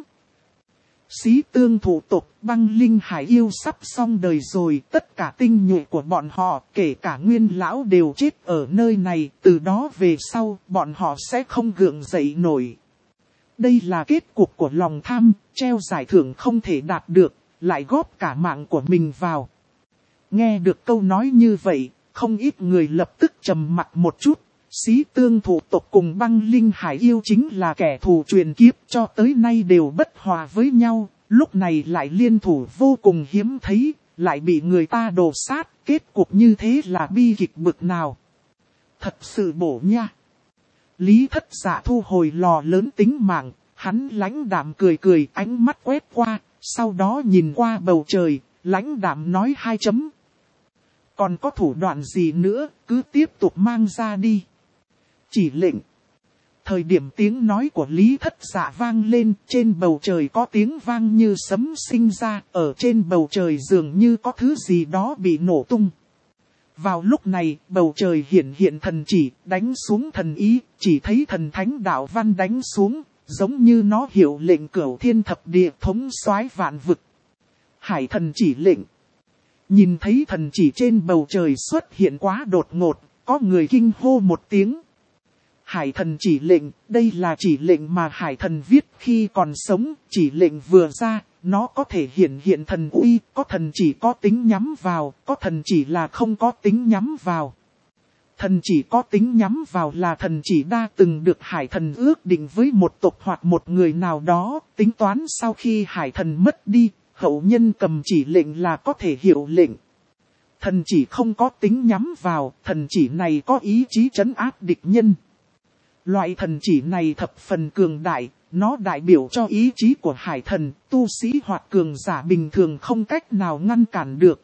A: Xí tương thủ tộc băng linh Hải Yêu sắp xong đời rồi, tất cả tinh nhuệ của bọn họ, kể cả nguyên lão đều chết ở nơi này, từ đó về sau, bọn họ sẽ không gượng dậy nổi. Đây là kết cục của lòng tham, treo giải thưởng không thể đạt được, lại góp cả mạng của mình vào. Nghe được câu nói như vậy, không ít người lập tức trầm mặt một chút. Xí Tương thủ tộc cùng Băng Linh Hải yêu chính là kẻ thù truyền kiếp cho tới nay đều bất hòa với nhau. Lúc này lại liên thủ vô cùng hiếm thấy, lại bị người ta đổ sát. Kết cục như thế là bi kịch bực nào. Thật sự bổ nha. Lý Thất Dạ thu hồi lò lớn tính mạng, hắn lãnh đạm cười cười, ánh mắt quét qua, sau đó nhìn qua bầu trời, lãnh đạm nói 2 chấm. Còn có thủ đoạn gì nữa, cứ tiếp tục mang ra đi. Chỉ lệnh. Thời điểm tiếng nói của Lý Thất Dạ vang lên, trên bầu trời có tiếng vang như sấm sinh ra, ở trên bầu trời dường như có thứ gì đó bị nổ tung. Vào lúc này, bầu trời hiện thần chỉ, đánh xuống thần ý, chỉ thấy thần thánh đạo văn đánh xuống, giống như nó hiệu lệnh cửu thiên thập địa thống soái vạn vực. Hải thần chỉ lệnh. Nhìn thấy thần chỉ trên bầu trời xuất hiện quá đột ngột, có người kinh hô một tiếng. Hải thần chỉ lệnh, đây là chỉ lệnh mà hải thần viết khi còn sống, chỉ lệnh vừa ra, nó có thể hiện thần uy, có thần chỉ có tính nhắm vào, có thần chỉ là không có tính nhắm vào. Thần chỉ có tính nhắm vào là thần chỉ đã từng được hải thần ước định với một tộc hoặc một người nào đó, tính toán sau khi hải thần mất đi, hậu nhân cầm chỉ lệnh là có thể hiệu lệnh. Thần chỉ không có tính nhắm vào, thần chỉ này có ý chí trấn áp địch nhân. Loại thần chỉ này thập phần cường đại, nó đại biểu cho ý chí của hải thần, tu sĩ hoặc cường giả bình thường không cách nào ngăn cản được.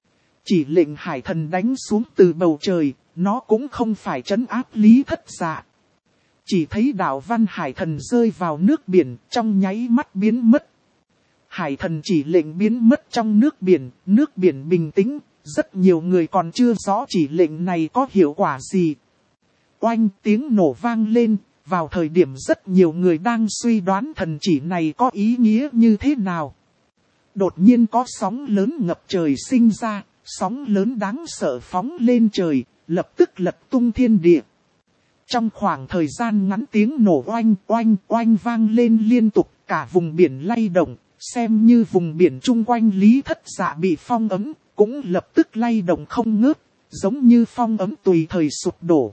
A: Chỉ lệnh hải thần đánh xuống từ bầu trời, nó cũng không phải trấn áp Lý Thất Dạ. Chỉ thấy đạo văn hải thần rơi vào nước biển, trong nháy mắt biến mất. Hải thần chỉ lệnh biến mất trong nước biển bình tĩnh, rất nhiều người còn chưa rõ chỉ lệnh này có hiệu quả gì. Oanh, tiếng nổ vang lên, vào thời điểm rất nhiều người đang suy đoán thần chỉ này có ý nghĩa như thế nào. Đột nhiên có sóng lớn ngập trời sinh ra, sóng lớn đáng sợ phóng lên trời, lập tức lật tung thiên địa. Trong khoảng thời gian ngắn tiếng nổ oanh oanh oanh vang lên liên tục, cả vùng biển lay động, xem như vùng biển chung quanh Lý Thất Dạ bị phong ấn, cũng lập tức lay động không ngớt, giống như phong ấn tùy thời sụp đổ.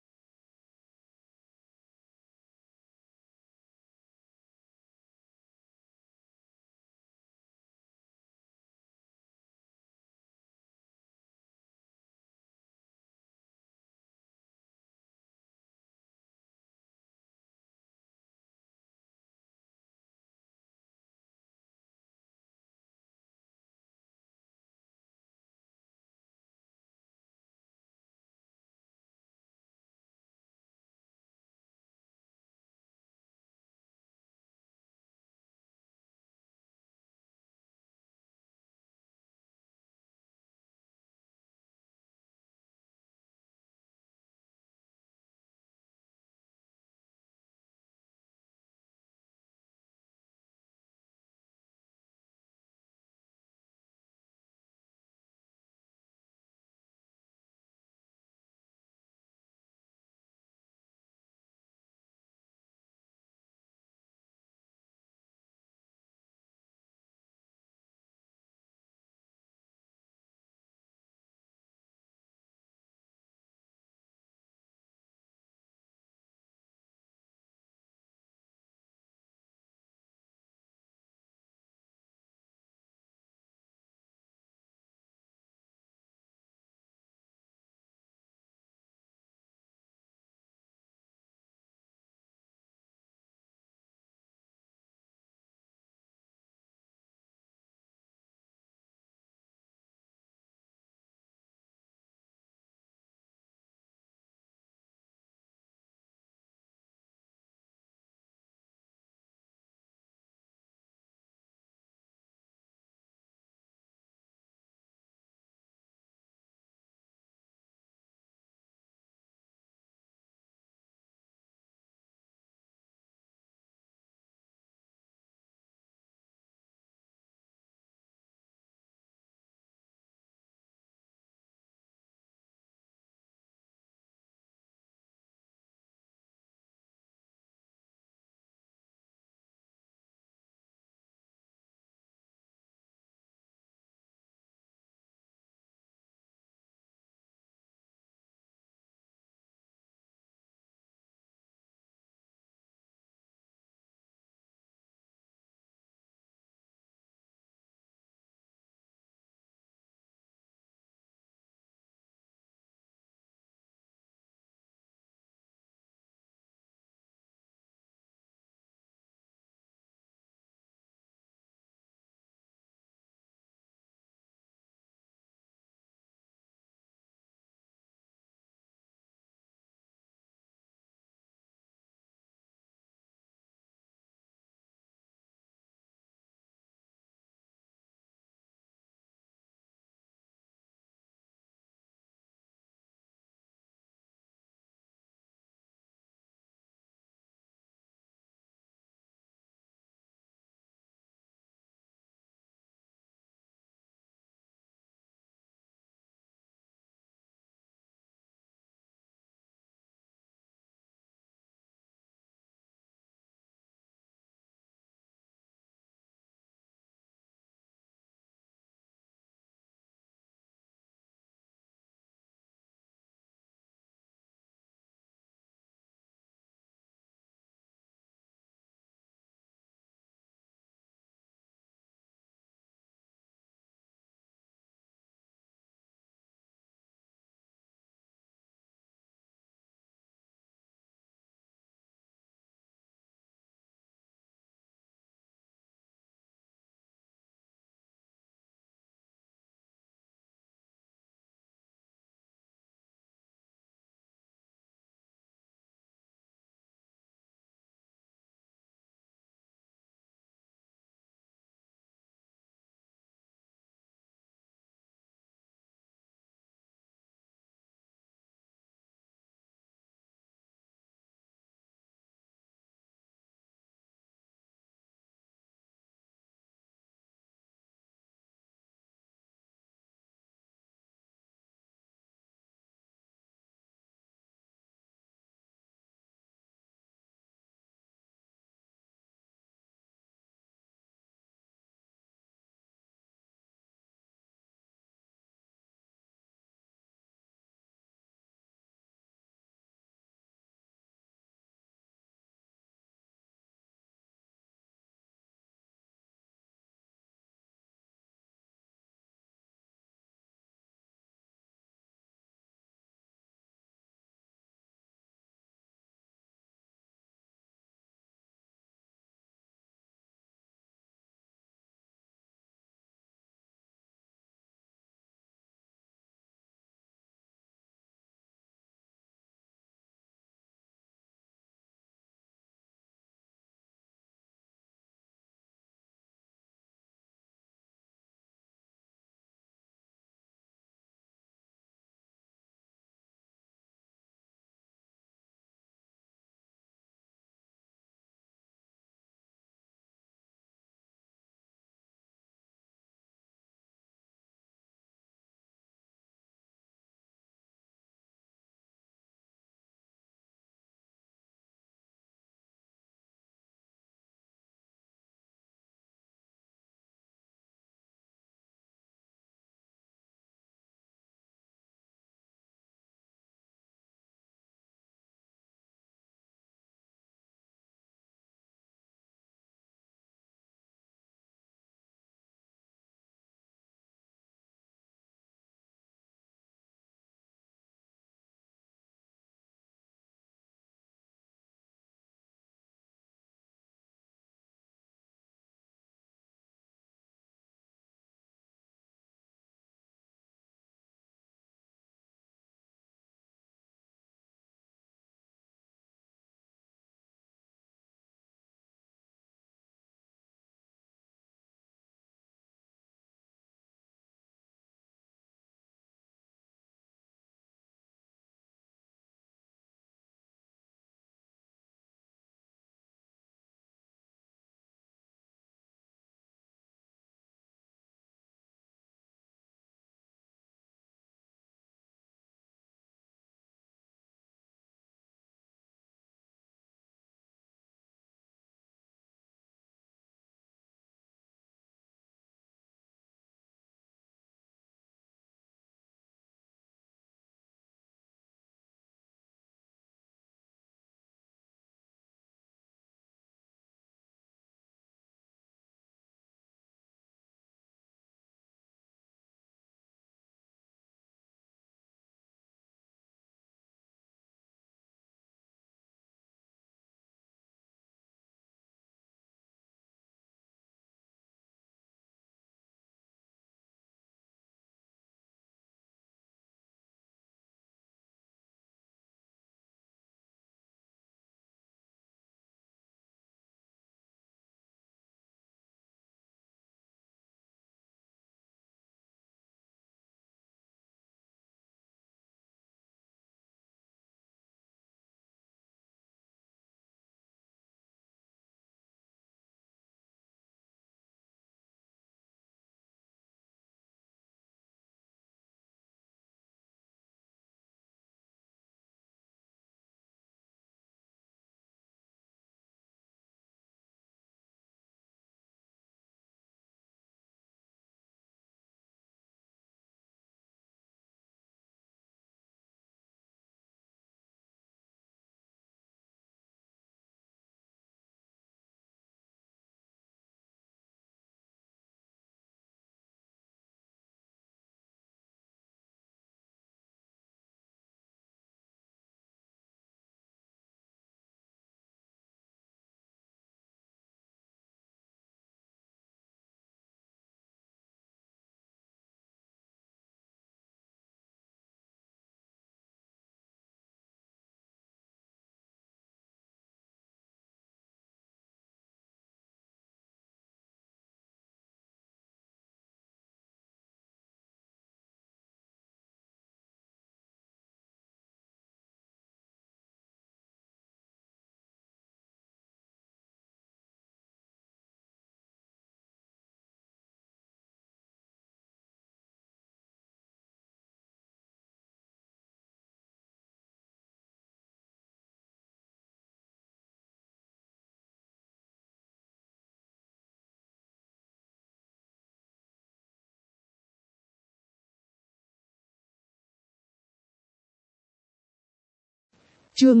A: Chương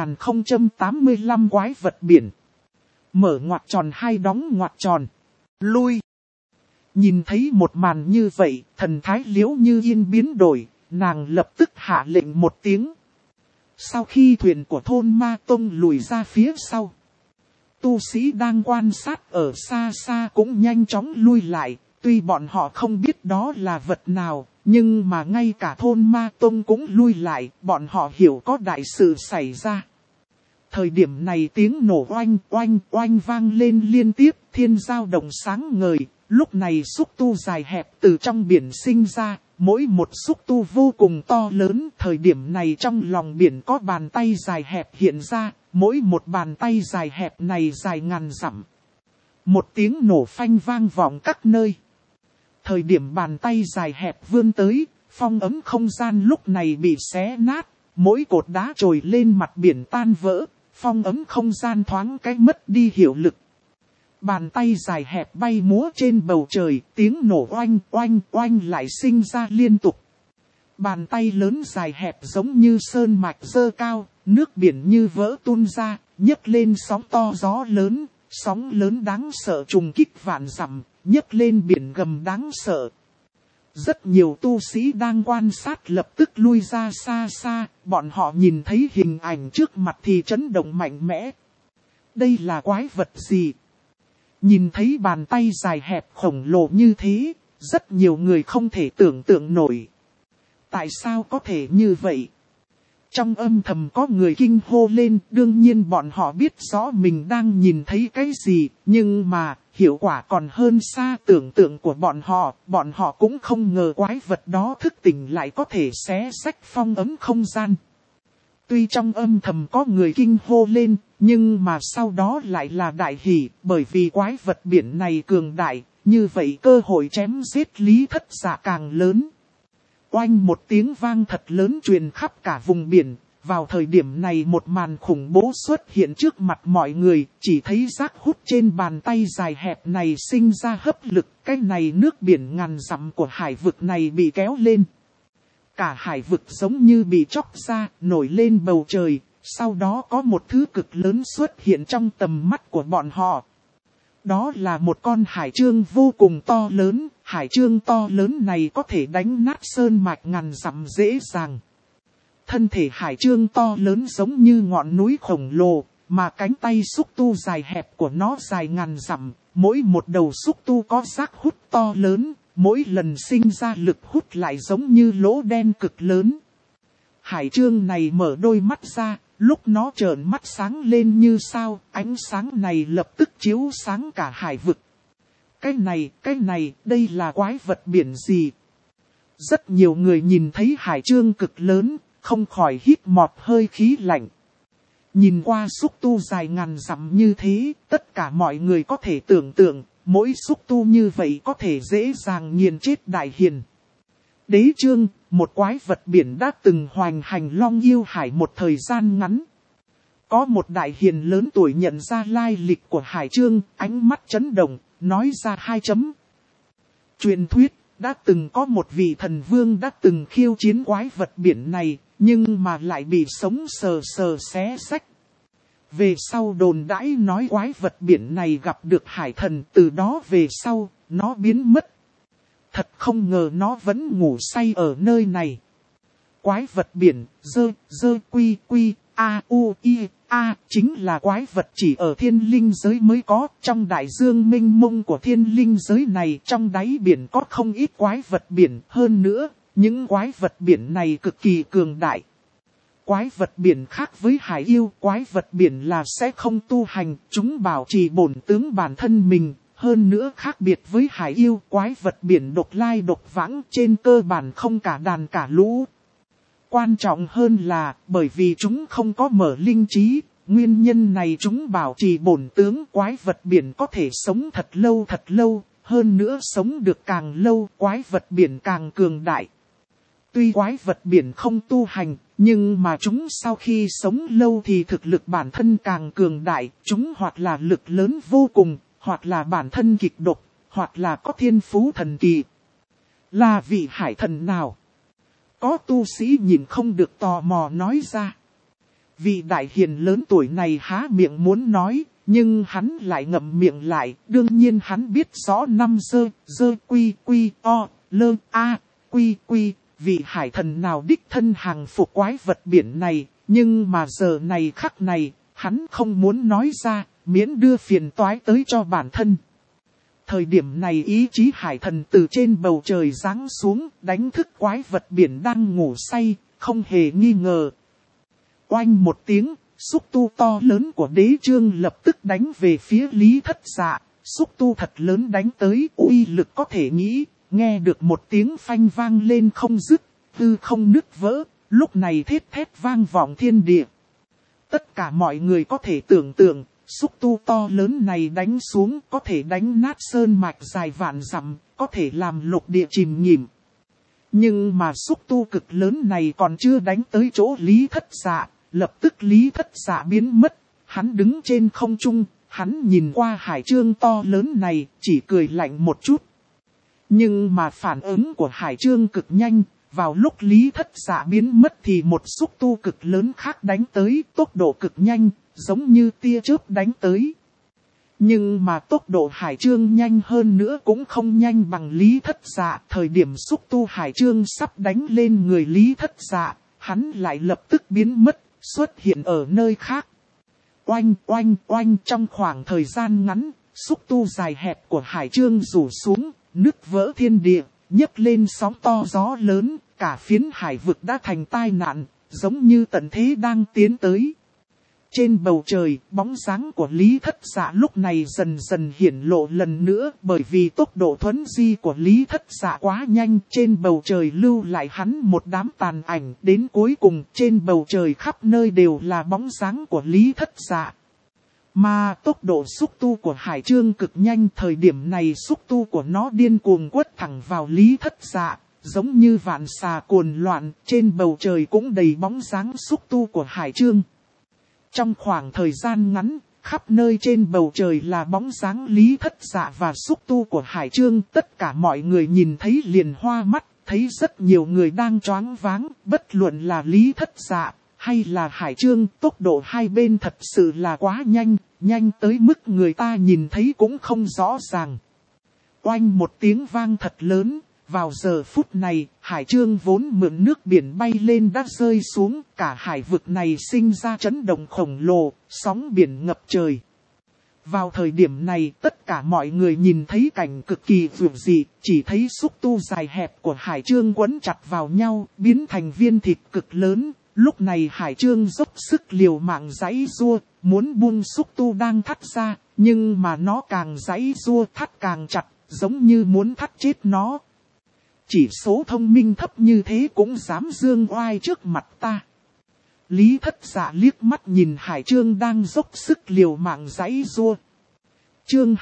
A: 2085 quái vật biển. Mở ngoặc tròn hai đóng ngoặc tròn. Lui. Nhìn thấy một màn như vậy, thần thái Liễu Như Yên biến đổi, nàng lập tức hạ lệnh một tiếng. Sau khi thuyền của thôn Ma Tông lùi ra phía sau, tu sĩ đang quan sát ở xa xa cũng nhanh chóng lui lại, tuy bọn họ không biết đó là vật nào, nhưng mà ngay cả thôn Ma Tông cũng lui lại, bọn họ hiểu có đại sự xảy ra. Thời điểm này tiếng nổ oanh oanh oanh vang lên liên tiếp, thiên giao động sáng ngời, lúc này xúc tu dài hẹp từ trong biển sinh ra, mỗi một xúc tu vô cùng to lớn, thời điểm này trong lòng biển có bàn tay dài hẹp hiện ra, mỗi một bàn tay dài hẹp này dài ngàn dặm. Một tiếng nổ phanh vang vọng các nơi. Thời điểm bàn tay dài hẹp vươn tới, phong ấm không gian lúc này bị xé nát, mỗi cột đá trồi lên mặt biển tan vỡ, phong ấm không gian thoáng cái mất đi hiệu lực. Bàn tay dài hẹp bay múa trên bầu trời, tiếng nổ oanh oanh oanh lại sinh ra liên tục. Bàn tay lớn dài hẹp giống như sơn mạch dơ cao, nước biển như vỡ tuôn ra, nhấc lên sóng to gió lớn, sóng lớn đáng sợ trùng kích vạn dặm, nhấc lên biển gầm đáng sợ. Rất nhiều tu sĩ đang quan sát lập tức lui ra xa xa, bọn họ nhìn thấy hình ảnh trước mặt thì chấn động mạnh mẽ. Đây là quái vật gì? Nhìn thấy bàn tay dài hẹp khổng lồ như thế, rất nhiều người không thể tưởng tượng nổi. Tại sao có thể như vậy? Trong âm thầm có người kinh hô lên, đương nhiên bọn họ biết rõ mình đang nhìn thấy cái gì, nhưng mà hiệu quả còn hơn xa tưởng tượng của bọn họ cũng không ngờ quái vật đó thức tỉnh lại có thể xé xách phong ấm không gian. Tuy trong âm thầm có người kinh hô lên, nhưng mà sau đó lại là đại hỉ, bởi vì quái vật biển này cường đại, như vậy cơ hội chém giết Lý Thất Dạ càng lớn. Oanh một tiếng vang thật lớn truyền khắp cả vùng biển, vào thời điểm này một màn khủng bố xuất hiện trước mặt mọi người, chỉ thấy rác hút trên bàn tay dài hẹp này sinh ra hấp lực, cái này nước biển ngàn dặm của hải vực này bị kéo lên. Cả hải vực giống như bị chóc ra, nổi lên bầu trời, sau đó có một thứ cực lớn xuất hiện trong tầm mắt của bọn họ. Đó là một con hải chương vô cùng to lớn, hải chương to lớn này có thể đánh nát sơn mạch ngàn dặm dễ dàng. Thân thể hải chương to lớn giống như ngọn núi khổng lồ, mà cánh tay xúc tu dài hẹp của nó dài ngàn dặm, mỗi một đầu xúc tu có rác hút to lớn, mỗi lần sinh ra lực hút lại giống như lỗ đen cực lớn. Hải chương này mở đôi mắt ra, lúc nó trợn mắt sáng lên như sao, ánh sáng này lập tức chiếu sáng cả hải vực. Cái này, đây là quái vật biển gì? Rất nhiều người nhìn thấy hải chương cực lớn, không khỏi hít một hơi khí lạnh. Nhìn qua xúc tu dài ngàn dặm như thế, tất cả mọi người có thể tưởng tượng, mỗi xúc tu như vậy có thể dễ dàng nghiền chết đại hiền. Đế Chương, một quái vật biển đã từng hoành hành Long Yêu Hải một thời gian ngắn. Có một đại hiền lớn tuổi nhận ra lai lịch của Hải Chương, ánh mắt chấn động, nói ra 2 chấm. Truyền thuyết, đã từng có một vị thần vương đã từng khiêu chiến quái vật biển này, nhưng mà lại bị sống sờ sờ xé xách. Về sau đồn đãi nói quái vật biển này gặp được hải thần, từ đó về sau, nó biến mất. Thật không ngờ nó vẫn ngủ say ở nơi này. Quái vật biển, quy chính là quái vật chỉ ở thiên linh giới mới có. Trong đại dương mênh mông của thiên linh giới này, trong đáy biển có không ít quái vật biển. Hơn nữa, những quái vật biển này cực kỳ cường đại. Quái vật biển khác với hải yêu, quái vật biển là sẽ không tu hành, chúng bảo trì bổn tướng bản thân mình. Hơn nữa khác biệt với hải yêu, quái vật biển độc lai độc vãng, trên cơ bản không cả đàn cả lũ. Quan trọng hơn là, bởi vì chúng không có mở linh trí, nguyên nhân này chúng bảo trì bổn tướng, quái vật biển có thể sống thật lâu, hơn nữa sống được càng lâu, quái vật biển càng cường đại. Tuy quái vật biển không tu hành, nhưng mà chúng sau khi sống lâu thì thực lực bản thân càng cường đại, chúng hoặc là lực lớn vô cùng, hoặc là bản thân kịch độc, hoặc là có thiên phú thần kỳ. Là vị hải thần nào? Có tu sĩ nhìn không được tò mò nói ra. Vị đại hiền lớn tuổi này há miệng muốn nói, nhưng hắn lại ngậm miệng lại. Đương nhiên hắn biết rõ năm dơ quy quy o, lơ a, quy quy, vị hải thần nào đích thân hàng phục quái vật biển này. Nhưng mà giờ này khắc này, hắn không muốn nói ra, miễn đưa phiền toái tới cho bản thân. Thời điểm này ý chí hải thần từ trên bầu trời giáng xuống, đánh thức quái vật biển đang ngủ say, không hề nghi ngờ. Oanh một tiếng, xúc tu to lớn của đế trương lập tức đánh về phía Lý Thất Dạ. Xúc tu thật lớn đánh tới, uy lực có thể nghĩ, nghe được một tiếng phanh vang lên không dứt, hư không nứt vỡ, lúc này thét thét vang vọng thiên địa. Tất cả mọi người có thể tưởng tượng, xúc tu to lớn này đánh xuống có thể đánh nát sơn mạch dài vạn dặm, có thể làm lục địa chìm nghỉm. Nhưng mà xúc tu cực lớn này còn chưa đánh tới chỗ Lý Thất Dạ, lập tức Lý Thất Dạ biến mất. Hắn đứng trên không trung, hắn nhìn qua hải trương to lớn này, chỉ cười lạnh một chút. Nhưng mà phản ứng của hải trương cực nhanh, vào lúc Lý Thất Dạ biến mất thì một xúc tu cực lớn khác đánh tới, tốc độ cực nhanh, giống như tia chớp đánh tới. Nhưng mà tốc độ hải trương nhanh hơn nữa cũng không nhanh bằng Lý Thất Dạ. Thời điểm xúc tu hải trương sắp đánh lên người Lý Thất Dạ, hắn lại lập tức biến mất, xuất hiện ở nơi khác. Oanh oanh oanh, trong khoảng thời gian ngắn, xúc tu dài hẹp của hải trương rủ xuống, nứt vỡ thiên địa, nhấc lên sóng to gió lớn, cả phiến hải vực đã thành tai nạn, giống như tận thế đang tiến tới. Trên bầu trời, bóng dáng của Lý Thất Dạ lúc này dần dần hiển lộ lần nữa, bởi vì tốc độ thuấn di của Lý Thất Dạ quá nhanh. Trên bầu trời lưu lại hắn một đám tàn ảnh, đến cuối cùng trên bầu trời khắp nơi đều là bóng dáng của Lý Thất Dạ. Mà tốc độ xúc tu của hải trương cực nhanh, thời điểm này xúc tu của nó điên cuồng quất thẳng vào Lý Thất Dạ, giống như vạn xà cuồn loạn, trên bầu trời cũng đầy bóng dáng xúc tu của hải trương. Trong khoảng thời gian ngắn, khắp nơi trên bầu trời là bóng dáng Lý Thất Dạ và xúc tu của hải trương. Tất cả mọi người nhìn thấy liền hoa mắt, thấy rất nhiều người đang choáng váng, bất luận là Lý Thất Dạ hay là hải trương, tốc độ hai bên thật sự là quá nhanh, nhanh tới mức người ta nhìn thấy cũng không rõ ràng. Oanh một tiếng vang thật lớn. Vào giờ phút này, hải trương vốn mượn nước biển bay lên đã rơi xuống, cả hải vực này sinh ra chấn động khổng lồ, sóng biển ngập trời. Vào thời điểm này, tất cả mọi người nhìn thấy cảnh cực kỳ vượt dị, chỉ thấy xúc tu dài hẹp của hải trương quấn chặt vào nhau, biến thành viên thịt cực lớn. Lúc này hải trương dốc sức liều mạng giãy giụa, muốn buông xúc tu đang thắt ra, nhưng mà nó càng giãy giụa thắt càng chặt, giống như muốn thắt chết nó. Chỉ số thông minh thấp như thế cũng dám dương oai trước mặt ta. Lý Thất Dạ liếc mắt nhìn hải trương đang dốc sức liều mạng giãy giụa. Chương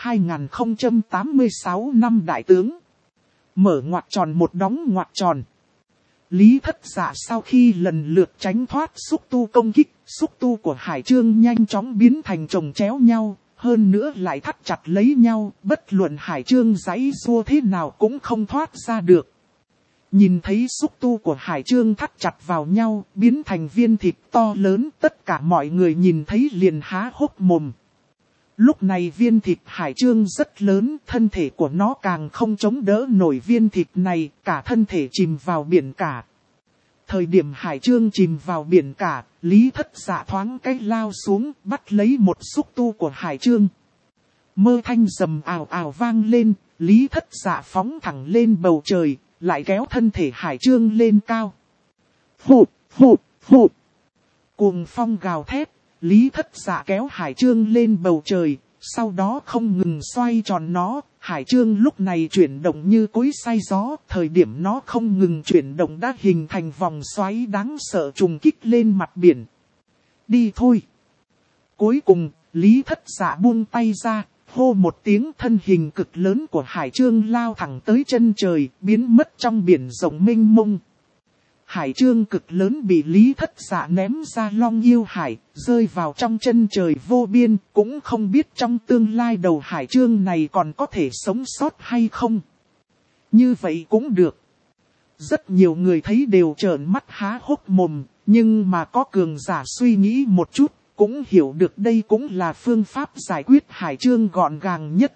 A: 2086 năm đại tướng. Mở ngoặc tròn một đóng ngoặc tròn. Lý Thất Dạ sau khi lần lượt tránh thoát xúc tu công kích, xúc tu của hải trương nhanh chóng biến thành chồng chéo nhau, hơn nữa lại thắt chặt lấy nhau, bất luận hải trương giãy giụa thế nào cũng không thoát ra được. Nhìn thấy xúc tu của hải trương thắt chặt vào nhau, biến thành viên thịt to lớn, tất cả mọi người nhìn thấy liền há hốc mồm. Lúc này viên thịt hải trương rất lớn, thân thể của nó càng không chống đỡ nổi viên thịt này, cả thân thể chìm vào biển cả. Thời điểm hải trương chìm vào biển cả, Lý Thất Dạ thoáng cái lao xuống, bắt lấy một xúc tu của hải trương. Mơ thanh rầm ào ào vang lên, Lý Thất Dạ phóng thẳng lên bầu trời, lại kéo thân thể hải trương lên cao. Phụt, phụt, phụt. Cuồng phong gào thét, Lý Thất Dạ kéo hải trương lên bầu trời, sau đó không ngừng xoay tròn nó. Hải trương lúc này chuyển động như cối xay gió, thời điểm nó không ngừng chuyển động đã hình thành vòng xoáy đáng sợ trùng kích lên mặt biển. Đi thôi. Cuối cùng, Lý Thất Dạ buông tay ra, hô một tiếng, thân hình cực lớn của hải trương lao thẳng tới chân trời, biến mất trong biển rộng mênh mông. Hải trương cực lớn bị Lý Thất Dạ ném ra Long Yêu Hải, rơi vào trong chân trời vô biên, cũng không biết trong tương lai đầu hải trương này còn có thể sống sót hay không. Như vậy cũng được. Rất nhiều người thấy đều trợn mắt há hốc mồm, nhưng mà có cường giả suy nghĩ một chút, cũng hiểu được đây cũng là phương pháp giải quyết hải chương gọn gàng nhất.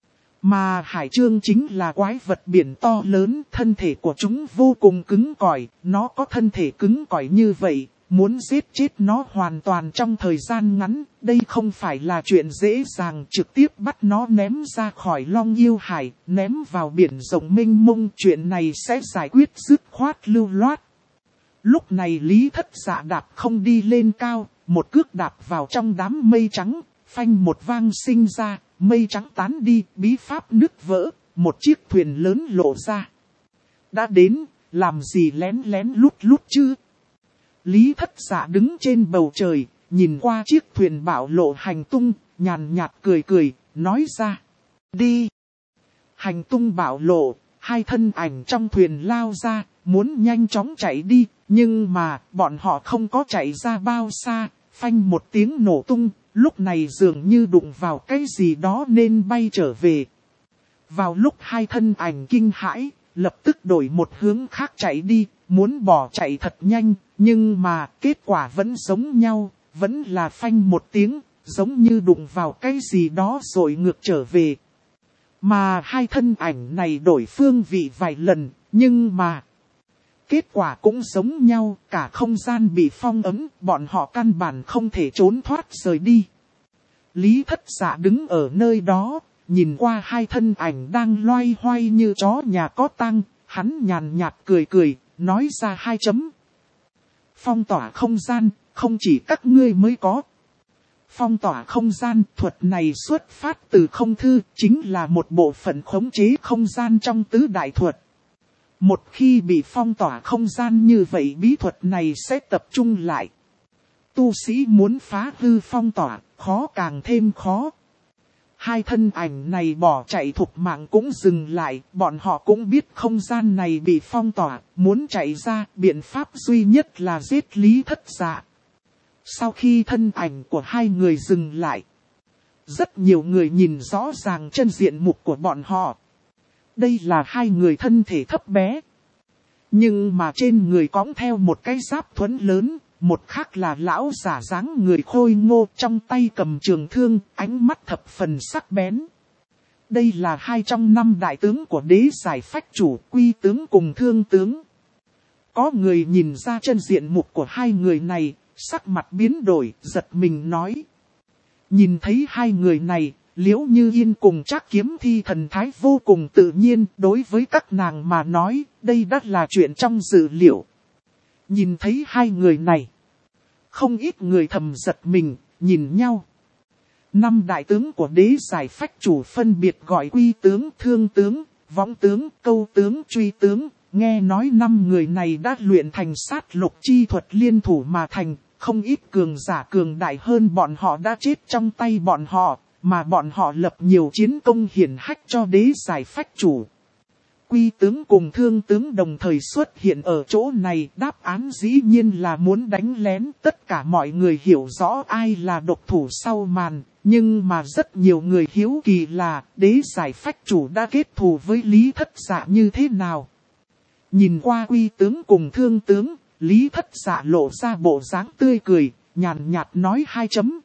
A: Mà hải chương chính là quái vật biển to lớn, thân thể của chúng vô cùng cứng cỏi, nó có thân thể cứng cỏi như vậy, muốn giết chết nó hoàn toàn trong thời gian ngắn, đây không phải là chuyện dễ dàng, trực tiếp bắt nó ném ra khỏi Long Yêu Hải, ném vào biển rộng mênh mông, chuyện này sẽ giải quyết dứt khoát lưu loát. Lúc này Lý Thất Dạ đạp không đi lên cao, một cước đạp vào trong đám mây trắng, phanh một vang sinh ra, mây trắng tán đi, bí pháp nứt vỡ, một chiếc thuyền lớn lộ ra. Đã đến, làm gì lén lén lút lút chứ? Lý Thất Dạ đứng trên bầu trời, nhìn qua chiếc thuyền bạo lộ hành tung, nhàn nhạt cười cười, nói ra. Đi! Hành tung bạo lộ, hai thân ảnh trong thuyền lao ra, muốn nhanh chóng chạy đi, nhưng mà bọn họ không có chạy ra bao xa, phanh một tiếng nổ tung, lúc này dường như đụng vào cái gì đó nên bay trở về. Vào lúc hai thân ảnh kinh hãi, lập tức đổi một hướng khác chạy đi, muốn bỏ chạy thật nhanh, nhưng mà kết quả vẫn giống nhau, vẫn là phanh một tiếng, giống như đụng vào cái gì đó rồi ngược trở về. Mà hai thân ảnh này đổi phương vị vài lần, nhưng mà kết quả cũng giống nhau, cả không gian bị phong ấn, bọn họ căn bản không thể trốn thoát rời đi. Lý Thất Dạ đứng ở nơi đó, nhìn qua hai thân ảnh đang loay hoay như chó nhà có tang, hắn nhàn nhạt cười cười, nói ra hai chấm. Phong tỏa không gian, không chỉ các ngươi mới có. Phong tỏa không gian, thuật này xuất phát từ không thư, chính là một bộ phận khống chế không gian trong tứ đại thuật. Một khi bị phong tỏa không gian như vậy, bí thuật này sẽ tập trung lại. Tu sĩ muốn phá hư phong tỏa, khó càng thêm khó. Hai thân ảnh này bỏ chạy thục mạng cũng dừng lại, bọn họ cũng biết không gian này bị phong tỏa, muốn chạy ra, biện pháp duy nhất là giết Lý Thất Dạ. Sau khi thân ảnh của hai người dừng lại, rất nhiều người nhìn rõ ràng chân diện mục của bọn họ. Đây là hai người thân thể thấp bé, nhưng mà trên người cõng theo một cái giáp thuẫn lớn, một khác là lão giả dáng người khôi ngô, trong tay cầm trường thương, ánh mắt thập phần sắc bén. Đây là hai trong năm đại tướng của đế giải phách chủ, Quy tướng cùng Thương tướng. Có người nhìn ra chân diện mục của hai người này, sắc mặt biến đổi, giật mình nói. Nhìn thấy hai người này, Liễu Như Yên cùng Trác Kiếm Thi thần thái vô cùng tự nhiên, đối với các nàng mà nói, đây đã là chuyện trong dự liệu. Nhìn thấy hai người này, không ít người thầm giật mình, nhìn nhau. Năm đại tướng của đế giải phách chủ phân biệt gọi Quy tướng, Thương tướng, Võng tướng, Câu tướng, Truy tướng. Nghe nói năm người này đã luyện thành sát lục chi thuật liên thủ mà thành, không ít cường giả cường đại hơn bọn họ đã chết trong tay bọn họ, mà bọn họ lập nhiều chiến công hiển hách cho đế giải phách chủ. Quy tướng cùng Thương tướng đồng thời xuất hiện ở chỗ này, đáp án dĩ nhiên là muốn đánh lén. Tất cả mọi người hiểu rõ ai là độc thủ sau màn, nhưng mà rất nhiều người hiếu kỳ là đế giải phách chủ đã kết thù với Lý Thất Dạ như thế nào. Nhìn qua Quy tướng cùng Thương tướng, Lý Thất Dạ lộ ra bộ dáng tươi cười, nhàn nhạt nói hai chấm.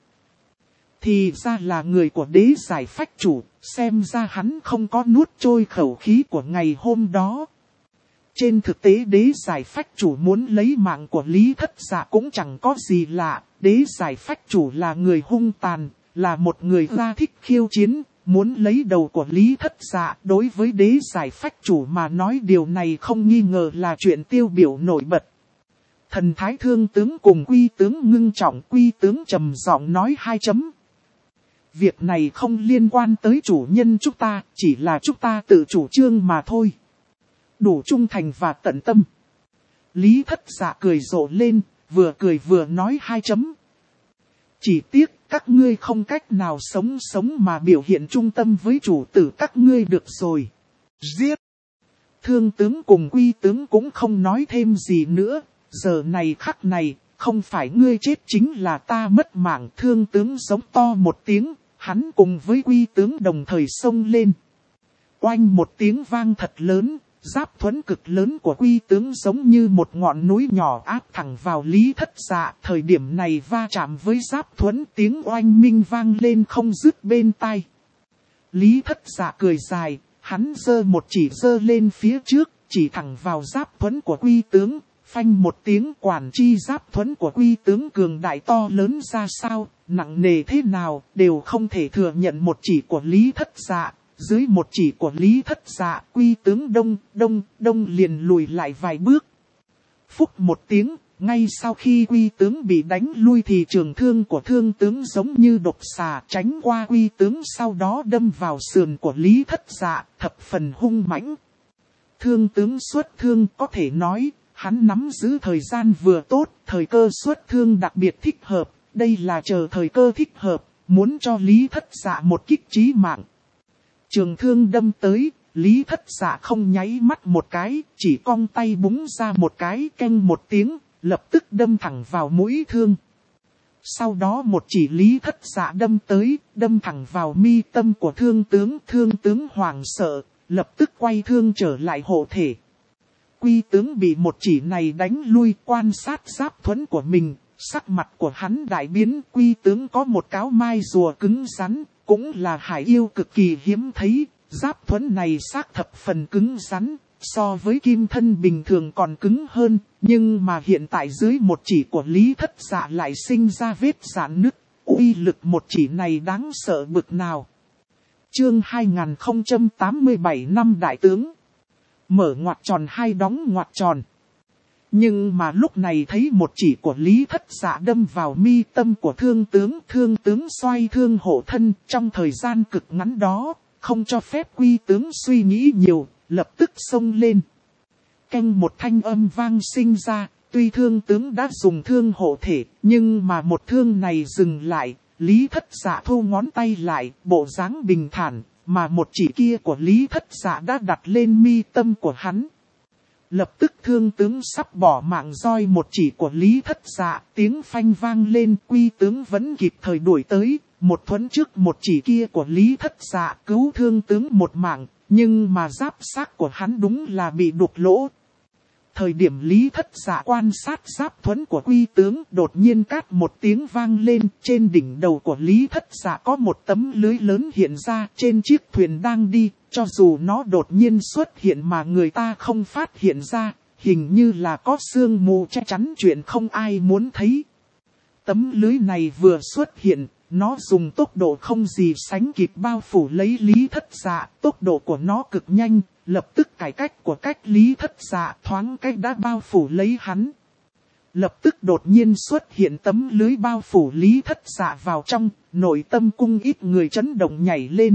A: Thì ra là người của đế giải phách chủ, xem ra hắn không có nuốt trôi khẩu khí của ngày hôm đó. Trên thực tế đế giải phách chủ muốn lấy mạng của Lý Thất Dạ cũng chẳng có gì lạ, đế giải phách chủ là người hung tàn, là một người ra thích khiêu chiến, muốn lấy đầu của Lý Thất Dạ. Đối với đế giải phách chủ mà nói điều này không nghi ngờ là chuyện tiêu biểu nổi bật. Thần thái Thương tướng cùng Quy tướng ngưng trọng, Quy tướng trầm giọng nói hai chấm. Việc này không liên quan tới chủ nhân chúng ta, chỉ là chúng ta tự chủ trương mà thôi. Đủ trung thành và tận tâm. Lý Thất Dạ cười rộ lên, vừa cười vừa nói hai chấm. Chỉ tiếc các ngươi không cách nào sống mà biểu hiện trung tâm với chủ tử các ngươi được rồi. Giết! Thương tướng cùng Quy tướng cũng không nói thêm gì nữa, giờ này khắc này, không phải ngươi chết chính là ta mất mạng. Thương tướng giống to một tiếng. Hắn cùng với Quy tướng đồng thời xông lên. Oanh một tiếng vang thật lớn, giáp thuẫn cực lớn của Quy Tướng giống như một ngọn núi nhỏ áp thẳng vào Lý Thất Dạ. Thời điểm này va chạm với giáp thuẫn, tiếng oanh minh vang lên không dứt bên tai. Lý Thất Dạ cười dài, hắn giơ một chỉ giơ lên phía trước, chỉ thẳng vào giáp thuẫn của Quy Tướng. Phanh một tiếng, quản chi giáp thuẫn của Quy Tướng cường đại to lớn ra sao, nặng nề thế nào, đều không thể thừa nhận một chỉ của Lý Thất Dạ. Dưới một chỉ của Lý Thất Dạ, Quy Tướng đông liền lùi lại vài bước. Phúc một tiếng, ngay sau khi Quy Tướng bị đánh lui thì trường thương của Thương Tướng giống như độc xà tránh qua Quy Tướng, sau đó đâm vào sườn của Lý Thất Dạ, thập phần hung mãnh. Thương Tướng xuất thương, có thể nói, hắn nắm giữ thời gian vừa tốt, thời cơ xuất thương đặc biệt thích hợp, đây là chờ thời cơ thích hợp, muốn cho Lý Thất Dạ một kích chí mạng. Trường thương đâm tới, Lý Thất Dạ không nháy mắt một cái, chỉ cong tay búng ra một cái, keng một tiếng, lập tức đâm thẳng vào mũi thương. Sau đó một chỉ Lý Thất Dạ đâm tới, đâm thẳng vào mi tâm của Thương Tướng hoảng sợ, lập tức quay thương trở lại hộ thể. Quy Tướng bị một chỉ này đánh lui, quan sát giáp thuẫn của mình, sắc mặt của hắn đại biến. Quy Tướng có một cáo mai rùa cứng rắn, cũng là hải yêu cực kỳ hiếm thấy, giáp thuẫn này xác thập phần cứng rắn, so với kim thân bình thường còn cứng hơn, nhưng mà hiện tại dưới một chỉ của Lý Thất Dạ lại sinh ra vết rạn nứt, uy lực một chỉ này đáng sợ bực nào. Chương 2087 năm đại tướng. Mở ngoặc tròn hai đóng ngoặc tròn. Nhưng mà lúc này thấy một chỉ của Lý Thất Dạ đâm vào mi tâm của Thương Tướng xoay thương hộ thân trong thời gian cực ngắn đó, không cho phép Quy Tướng suy nghĩ nhiều, lập tức xông lên. Keng một thanh âm vang sinh ra, tuy Thương Tướng đã dùng thương hộ thể, nhưng mà một thương này dừng lại, Lý Thất Dạ thu ngón tay lại, bộ dáng bình thản, mà một chỉ kia của Lý Thất Dạ đã đặt lên mi tâm của hắn. Lập tức Thương Tướng sắp bỏ mạng roi một chỉ của Lý Thất Dạ, tiếng phanh vang lên, Quy Tướng vẫn kịp thời đuổi tới, một thuẫn trước một chỉ kia của Lý Thất Dạ cứu Thương Tướng một mạng, nhưng mà giáp xác của hắn đúng là bị đục lỗ. Thời điểm Lý Thất Dạ quan sát giáp thuẫn của Quy Tướng, đột nhiên cát một tiếng vang lên, trên đỉnh đầu của Lý Thất Dạ có một tấm lưới lớn hiện ra trên chiếc thuyền đang đi, cho dù nó đột nhiên xuất hiện mà người ta không phát hiện ra, hình như là có sương mù che chắn chuyện không ai muốn thấy. Tấm lưới này vừa xuất hiện, nó dùng tốc độ không gì sánh kịp bao phủ lấy Lý Thất Dạ, tốc độ của nó cực nhanh, lập tức cải cách của cách Lý Thất Dạ thoáng cách đã bao phủ lấy hắn. Lập tức đột nhiên xuất hiện tấm lưới bao phủ Lý Thất Dạ vào trong, nội tâm cung ít người chấn động nhảy lên.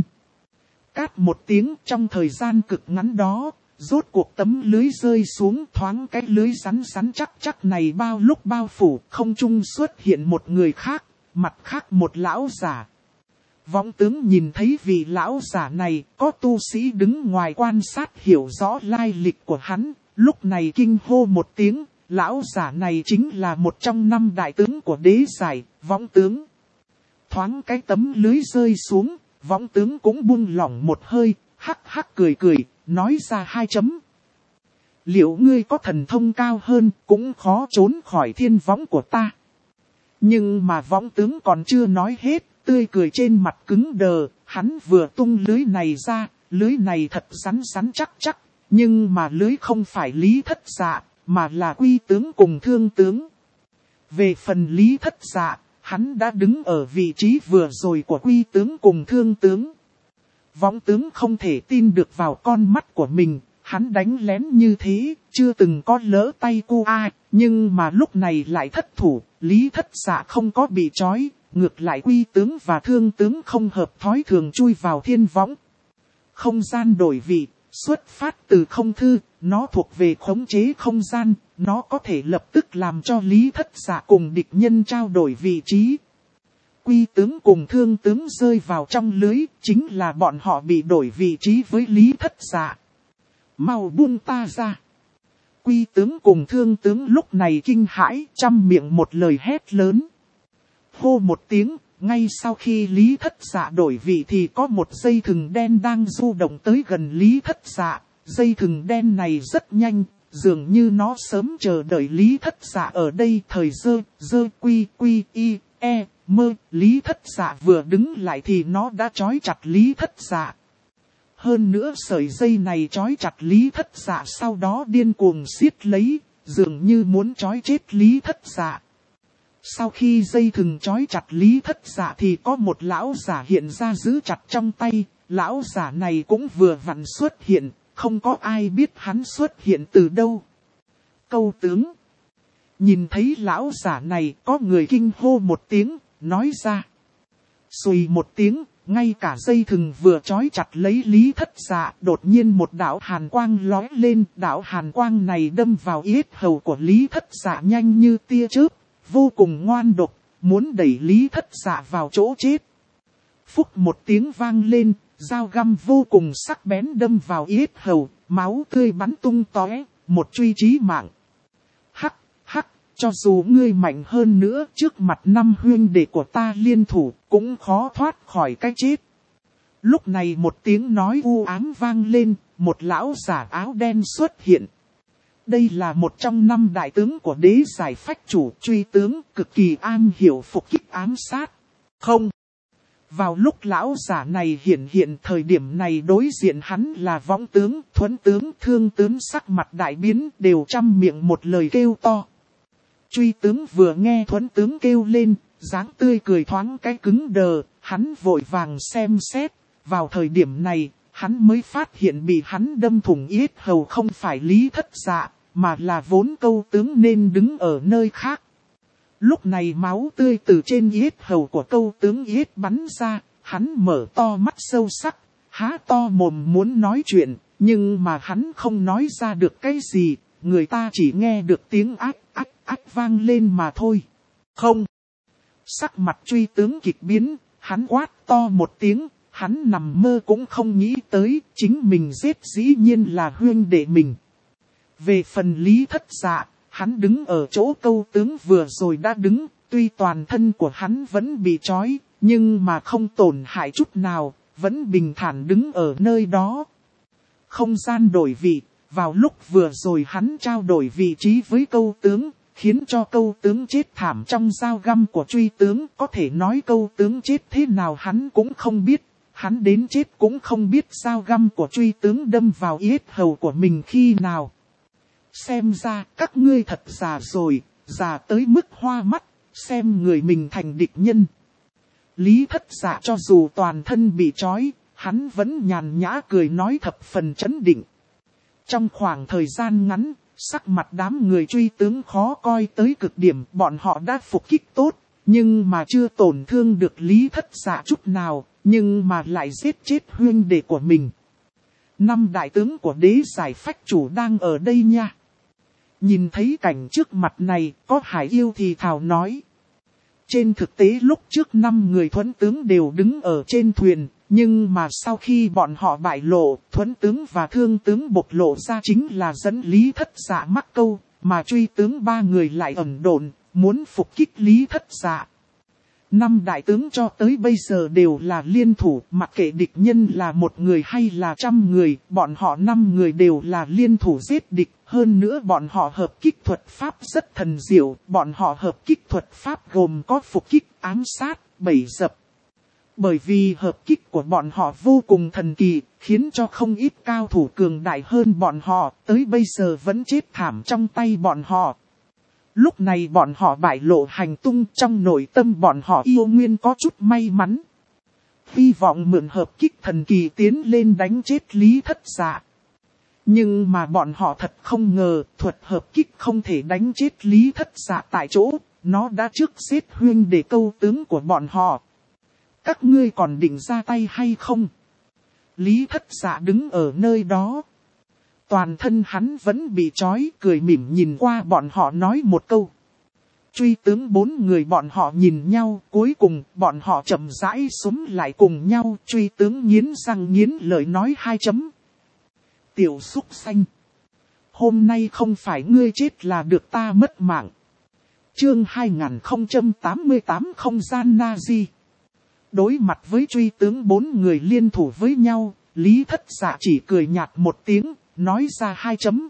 A: Cát một tiếng, trong thời gian cực ngắn đó, rốt cuộc tấm lưới rơi xuống, thoáng cái lưới rắn chắc này lúc bao phủ, không trung xuất hiện một người khác, mặt khác một lão giả. Võng tướng nhìn thấy vị lão giả này, có tu sĩ đứng ngoài quan sát hiểu rõ lai lịch của hắn, lúc này kinh hô một tiếng, lão giả này chính là một trong 5 đại tướng của đế giải, Võng tướng. Thoáng cái tấm lưới rơi xuống, Võng tướng cũng buông lỏng một hơi, hắc hắc cười, nói ra 2 chấm. Liệu ngươi có thần thông cao hơn, cũng khó trốn khỏi thiên võng của ta. Nhưng mà Võng tướng còn chưa nói hết, tươi cười trên mặt cứng đờ, hắn vừa tung lưới này ra, lưới này thật rắn chắc, nhưng mà lưới không phải Lý Thất Dạ, mà là Quy Tướng cùng Thương Tướng. Về phần Lý Thất Dạ, hắn đã đứng ở vị trí vừa rồi của Quy Tướng cùng Thương Tướng. Võng tướng không thể tin được vào con mắt của mình, hắn đánh lén như thế, chưa từng có lỡ tay cu ai, nhưng mà lúc này lại thất thủ, Lý Thất Dạ không có bị trói, ngược lại Quy Tướng và Thương Tướng không hợp thói thường chui vào thiên võng. Không gian đổi vị, xuất phát từ không thư, nó thuộc về khống chế không gian, nó có thể lập tức làm cho Lý Thất Dạ cùng địch nhân trao đổi vị trí. Quy Tướng cùng Thương Tướng rơi vào trong lưới, chính là bọn họ bị đổi vị trí với Lý Thất Dạ. Mau buông ta ra. Quy Tướng cùng Thương Tướng lúc này kinh hãi, trăm miệng một lời hét lớn. Hô một tiếng, ngay sau khi Lý Thất Dạ đổi vị thì có một dây thừng đen đang du động tới gần Lý Thất Dạ, dây thừng đen này rất nhanh, dường như nó sớm chờ đợi Lý Thất Dạ ở đây. Thời dơ quy quy y e mơ, Lý Thất Dạ vừa đứng lại thì nó đã trói chặt Lý Thất Dạ. Hơn nữa sợi dây này trói chặt Lý Thất Dạ, sau đó điên cuồng siết lấy, dường như muốn trói chết Lý Thất Dạ. Sau khi dây thừng trói chặt Lý Thất Dạ thì có một lão giả hiện ra giữ chặt trong tay. Lão giả này cũng vừa vặn xuất hiện, không có ai biết hắn xuất hiện từ đâu. Câu tướng. Nhìn thấy lão giả này, có người kinh hô một tiếng, nói ra. Xùy một tiếng, ngay cả dây thừng vừa trói chặt lấy Lý Thất Dạ, đột nhiên một đạo hàn quang lóe lên. Đạo hàn quang này đâm vào yết hầu của Lý Thất Dạ nhanh như tia chớp, vô cùng ngoan độc, muốn đẩy Lý Thất Dạ vào chỗ chết. Phúc một tiếng vang lên, dao găm vô cùng sắc bén đâm vào yết hầu, máu tươi bắn tung tóe, một truy chí mạng. Hắc, hắc, cho dù ngươi mạnh hơn nữa, trước mặt 5 huynh đệ của ta liên thủ, cũng khó thoát khỏi cái chết. Lúc này một tiếng nói u ám vang lên, một lão giả áo đen xuất hiện. Đây là một trong 5 đại tướng của Đế Giải Phách Chủ, Truy tướng, cực kỳ am hiểu phục kích ám sát. Không. Vào lúc lão giả này hiện thời điểm này đối diện hắn là Võng tướng, Thuấn tướng, Thương tướng, sắc mặt đại biến, đều trăm miệng một lời kêu to. Truy tướng vừa nghe Thuấn tướng kêu lên, dáng tươi cười thoáng cái cứng đờ, hắn vội vàng xem xét. Vào thời điểm này, hắn mới phát hiện bị hắn đâm thủng yết hầu không phải Lý Thất Dạ, mà là vốn Câu tướng nên đứng ở nơi khác. Lúc này máu tươi từ trên yết hầu của Câu tướng yết bắn ra, hắn mở to mắt sâu sắc, há to mồm muốn nói chuyện, nhưng mà hắn không nói ra được cái gì, người ta chỉ nghe được tiếng ách ách ách vang lên mà thôi. Không. Sắc mặt Truy tướng kịch biến, hắn quát to một tiếng, hắn nằm mơ cũng không nghĩ tới, chính mình giết dĩ nhiên là huynh đệ mình. Về phần Lý Thất Dạ, hắn đứng ở chỗ Câu tướng vừa rồi đã đứng, tuy toàn thân của hắn vẫn bị trói, nhưng mà không tổn hại chút nào, vẫn bình thản đứng ở nơi đó. Không gian đổi vị, vào lúc vừa rồi hắn trao đổi vị trí với Câu tướng, khiến cho Câu tướng chết thảm trong dao găm của Truy tướng. Có thể nói Câu tướng chết thế nào hắn cũng không biết, hắn đến chết cũng không biết dao găm của Truy tướng đâm vào yết hầu của mình khi nào. Xem ra các ngươi thật già rồi, già tới mức hoa mắt, xem người mình thành địch nhân. Lý Thất Dạ cho dù toàn thân bị trói, hắn vẫn nhàn nhã cười nói thập phần trấn định. Trong khoảng thời gian ngắn, sắc mặt đám người Truy tướng khó coi tới cực điểm, bọn họ đã phục kích tốt, nhưng mà chưa tổn thương được Lý Thất Dạ chút nào, nhưng mà lại giết chết huynh đệ của mình. 5 đại tướng của Đế Giải Phách Chủ đang ở đây nha. Nhìn thấy cảnh trước mặt này, có Hải Yêu thì thào nói. Trên thực tế lúc trước 5 người Thuấn tướng đều đứng ở trên thuyền, nhưng mà sau khi bọn họ bại lộ, Thuấn tướng và Thương tướng bộc lộ ra chính là dẫn Lý Thất Dạ mắc câu, mà Truy tướng 3 người lại ẩn độn, muốn phục kích Lý Thất Dạ. 5 đại tướng cho tới bây giờ đều là liên thủ, mặc kệ địch nhân là 1 người hay là 100 người, bọn họ 5 người đều là liên thủ giết địch. Hơn nữa bọn họ hợp kích thuật pháp rất thần diệu, bọn họ hợp kích thuật pháp gồm có phục kích, ám sát, bẫy dập. Bởi vì hợp kích của bọn họ vô cùng thần kỳ, khiến cho không ít cao thủ cường đại hơn bọn họ, tới bây giờ vẫn chết thảm trong tay bọn họ. Lúc này bọn họ bại lộ hành tung, trong nội tâm bọn họ yêu nguyên có chút may mắn. Hy vọng mượn hợp kích thần kỳ tiến lên đánh chết Lý Thất Dạ. Nhưng mà bọn họ thật không ngờ, thuật hợp kích không thể đánh chết Lý Thất Dạ tại chỗ, nó đã trước giết huynh đệ Câu tướng của bọn họ. Các ngươi còn định ra tay hay không? Lý Thất Dạ đứng ở nơi đó. Toàn thân hắn vẫn bị trói, cười mỉm nhìn qua bọn họ nói một câu. Truy tướng 4 người bọn họ nhìn nhau, cuối cùng bọn họ chậm rãi xúm lại cùng nhau. Truy tướng nghiến răng nghiến lợi nói 2 chấm. Tiểu súc xanh. Hôm nay không phải ngươi chết là được ta mất mạng. Chương 2088 không gian Nazi. Đối mặt với Truy tướng 4 người liên thủ với nhau, Lý Thất Dạ chỉ cười nhạt một tiếng, nói ra 2 chấm.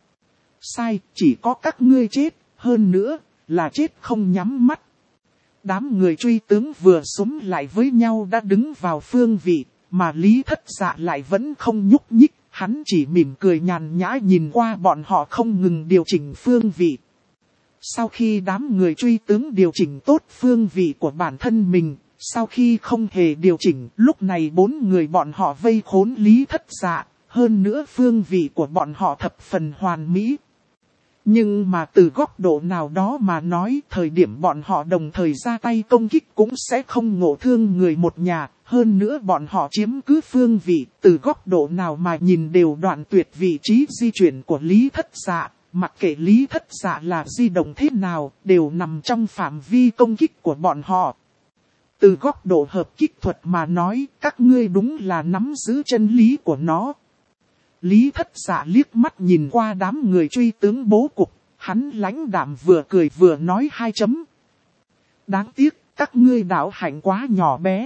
A: Sai, chỉ có các ngươi chết, hơn nữa, là chết không nhắm mắt. Đám người truy tướng vừa xúm lại với nhau đã đứng vào phương vị, mà Lý Thất Dạ lại vẫn không nhúc nhích, hắn chỉ mỉm cười nhàn nhã nhìn qua bọn họ không ngừng điều chỉnh phương vị. Sau khi đám người truy tướng điều chỉnh tốt phương vị của bản thân mình, sau khi không hề điều chỉnh, lúc này 4 người bọn họ vây khốn Lý Thất Dạ, hơn nữa phương vị của bọn họ thập phần hoàn mỹ. Nhưng mà từ góc độ nào đó mà nói, thời điểm bọn họ đồng thời ra tay công kích cũng sẽ không ngộ thương người một nhà, hơn nữa bọn họ chiếm cứ phương vị, từ góc độ nào mà nhìn đều đoạn tuyệt vị trí di chuyển của Lý Thất Dạ, mặc kệ Lý Thất Dạ là di động thế nào, đều nằm trong phạm vi công kích của bọn họ. Từ góc độ hợp kích thuật mà nói, các ngươi đúng là nắm giữ chân lý của nó. Lý Thất Dạ liếc mắt nhìn qua đám người truy tướng bố cục, hắn lãnh đạm vừa cười vừa nói 2 chấm. Đáng tiếc, các ngươi đạo hạnh quá nhỏ bé.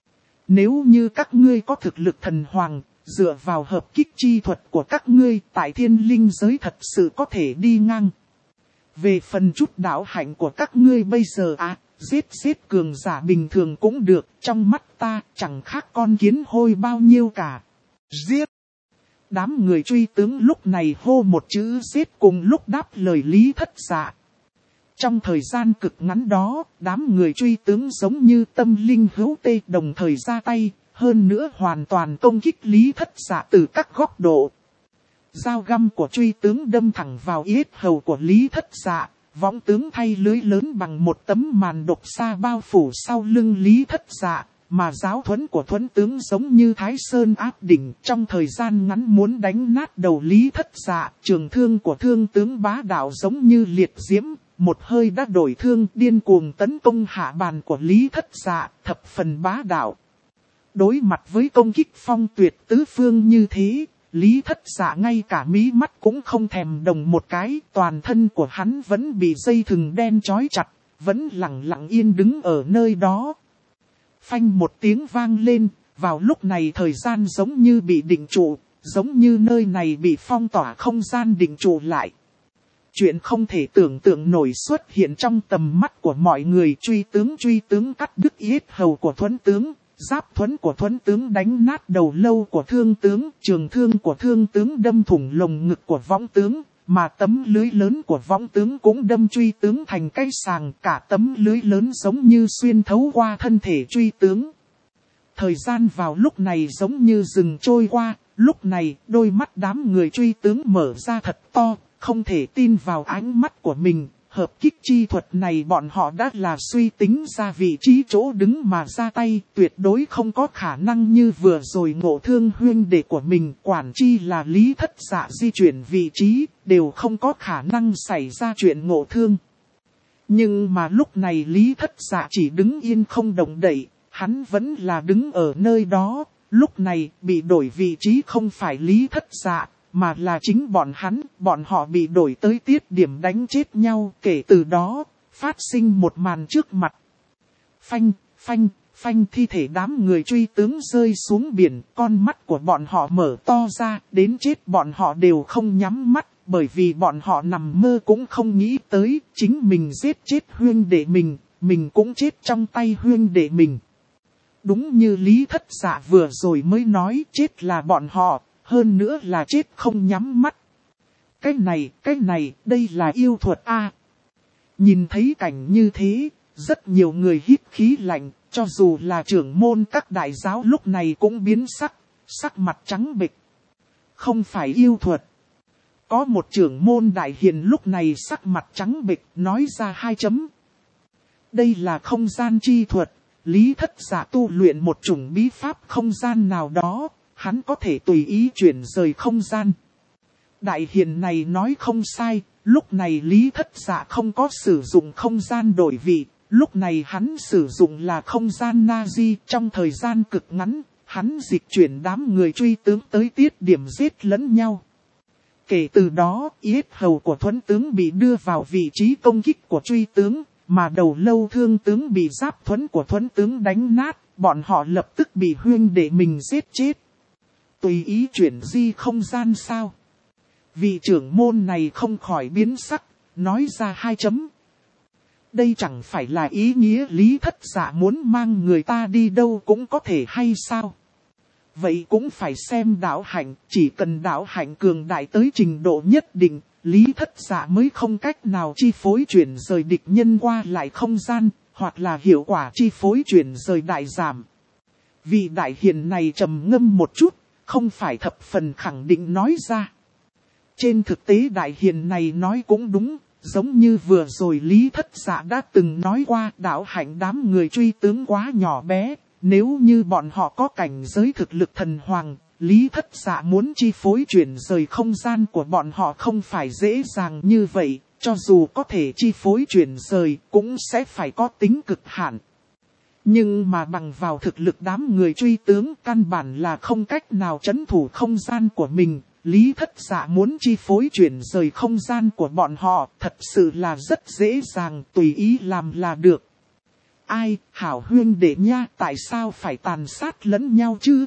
A: Nếu như các ngươi có thực lực thần hoàng, dựa vào hợp kích chi thuật của các ngươi tại thiên linh giới thật sự có thể đi ngang. Về phần chút đạo hạnh của các ngươi bây giờ giết cường giả bình thường cũng được, trong mắt ta chẳng khác con kiến hôi bao nhiêu cả. Giết! Đám người truy tướng lúc này hô một chữ giết cùng lúc đáp lời Lý Thất Dạ. Trong thời gian cực ngắn đó, đám người truy tướng giống như tâm linh hữu tê đồng thời ra tay, hơn nữa hoàn toàn công kích Lý Thất Dạ từ các góc độ. Dao găm của truy tướng đâm thẳng vào yết hầu của Lý Thất Dạ, võng tướng thay lưới lớn bằng một tấm màn độc xa bao phủ sau lưng Lý Thất Dạ. Mà giáo thuẫn của thuẫn tướng giống như Thái Sơn áp đỉnh, trong thời gian ngắn muốn đánh nát đầu Lý Thất Dạ. Trường thương của thương tướng bá đạo giống như liệt diễm, một hơi đã đổi thương, điên cuồng tấn công hạ bàn của Lý Thất Dạ, thập phần bá đạo. Đối mặt với công kích phong tuyệt tứ phương như thế, Lý Thất Dạ ngay cả mí mắt cũng không thèm đồng một cái, toàn thân của hắn vẫn bị dây thừng đen trói chặt, vẫn lặng lặng yên đứng ở nơi đó. Phanh một tiếng vang lên, vào lúc này thời gian giống như bị định trụ, giống như nơi này bị phong tỏa không gian định trụ lại. Chuyện không thể tưởng tượng nổi xuất hiện trong tầm mắt của mọi người. Truy tướng cắt đứt yết hầu của thuẫn tướng, giáp thuẫn của thuẫn tướng đánh nát đầu lâu của thương tướng, trường thương của thương tướng đâm thủng lồng ngực của võng tướng. Mà tấm lưới lớn của võng tướng cũng đâm truy tướng thành cái sàng, cả tấm lưới lớn giống như xuyên thấu qua thân thể truy tướng. Thời gian vào lúc này giống như dừng trôi qua, lúc này đôi mắt đám người truy tướng mở ra thật to, không thể tin vào ánh mắt của mình. Hợp kích chi thuật này bọn họ đã là suy tính ra vị trí chỗ đứng mà ra tay, tuyệt đối không có khả năng như vừa rồi ngộ thương huynh đệ của mình, quản chi là Lý Thất Dạ di chuyển vị trí, đều không có khả năng xảy ra chuyện ngộ thương. Nhưng mà lúc này Lý Thất Dạ chỉ đứng yên không động đậy, hắn vẫn là đứng ở nơi đó, lúc này bị đổi vị trí không phải Lý Thất Dạ, mà là chính bọn họ bị đổi tới tiết điểm đánh chết nhau. Kể từ đó, phát sinh một màn trước mặt. Phanh, thi thể đám người truy tướng rơi xuống biển, con mắt của bọn họ mở to ra, đến chết bọn họ đều không nhắm mắt, bởi vì bọn họ nằm mơ cũng không nghĩ tới, chính mình giết chết huynh đệ mình cũng chết trong tay huynh đệ mình. Đúng như Lý Thất Dạ vừa rồi mới nói, chết là bọn họ. Hơn nữa là chết không nhắm mắt. Cái này, đây là yêu thuật a. Nhìn thấy cảnh như thế, rất nhiều người hít khí lạnh, cho dù là trưởng môn các đại giáo lúc này cũng biến sắc mặt trắng bệch. Không phải yêu thuật. Có một trưởng môn đại hiền lúc này sắc mặt trắng bệch nói ra 2 chấm. Đây là không gian chi thuật, Lý Thất Dạ tu luyện một chủng bí pháp không gian nào đó. Hắn có thể tùy ý chuyển rời không gian. Đại hiền này nói không sai, lúc này Lý Thất Dạ không có sử dụng không gian đổi vị, lúc này hắn sử dụng là không gian Nazi. Trong thời gian cực ngắn, hắn dịch chuyển đám người truy tướng tới tiết điểm giết lẫn nhau. Kể từ đó, yết hầu của thuẫn tướng bị đưa vào vị trí công kích của truy tướng, mà đầu lâu thương tướng bị giáp thuẫn của thuẫn tướng đánh nát, bọn họ lập tức bị huynh đệ mình giết chết. Tùy ý chuyển di không gian sao? Vị trưởng môn này không khỏi biến sắc, nói ra 2 chấm. Đây chẳng phải là ý nghĩa Lý Thất Dạ muốn mang người ta đi đâu cũng có thể hay sao? Vậy cũng phải xem đạo hạnh, chỉ cần đạo hạnh cường đại tới trình độ nhất định, Lý Thất Dạ mới không cách nào chi phối chuyển rời địch nhân qua lại không gian, hoặc là hiệu quả chi phối chuyển rời đại giảm. Vị đại hiền này trầm ngâm một chút, không phải thập phần khẳng định nói ra. Trên thực tế đại hiền này nói cũng đúng, giống như vừa rồi Lý Thất Dạ đã từng nói qua đạo hạnh đám người truy tướng quá nhỏ bé, nếu như bọn họ có cảnh giới thực lực thần hoàng, Lý Thất Dạ muốn chi phối chuyển rời không gian của bọn họ không phải dễ dàng như vậy, cho dù có thể chi phối chuyển rời cũng sẽ phải có tính cực hạn. Nhưng mà bằng vào thực lực đám người truy tướng căn bản là không cách nào trấn thủ không gian của mình. Lý Thất Dạ muốn chi phối chuyển rời không gian của bọn họ thật sự là rất dễ dàng, tùy ý làm là được. Ai, hảo huyên đệ nha, tại sao phải tàn sát lẫn nhau chứ?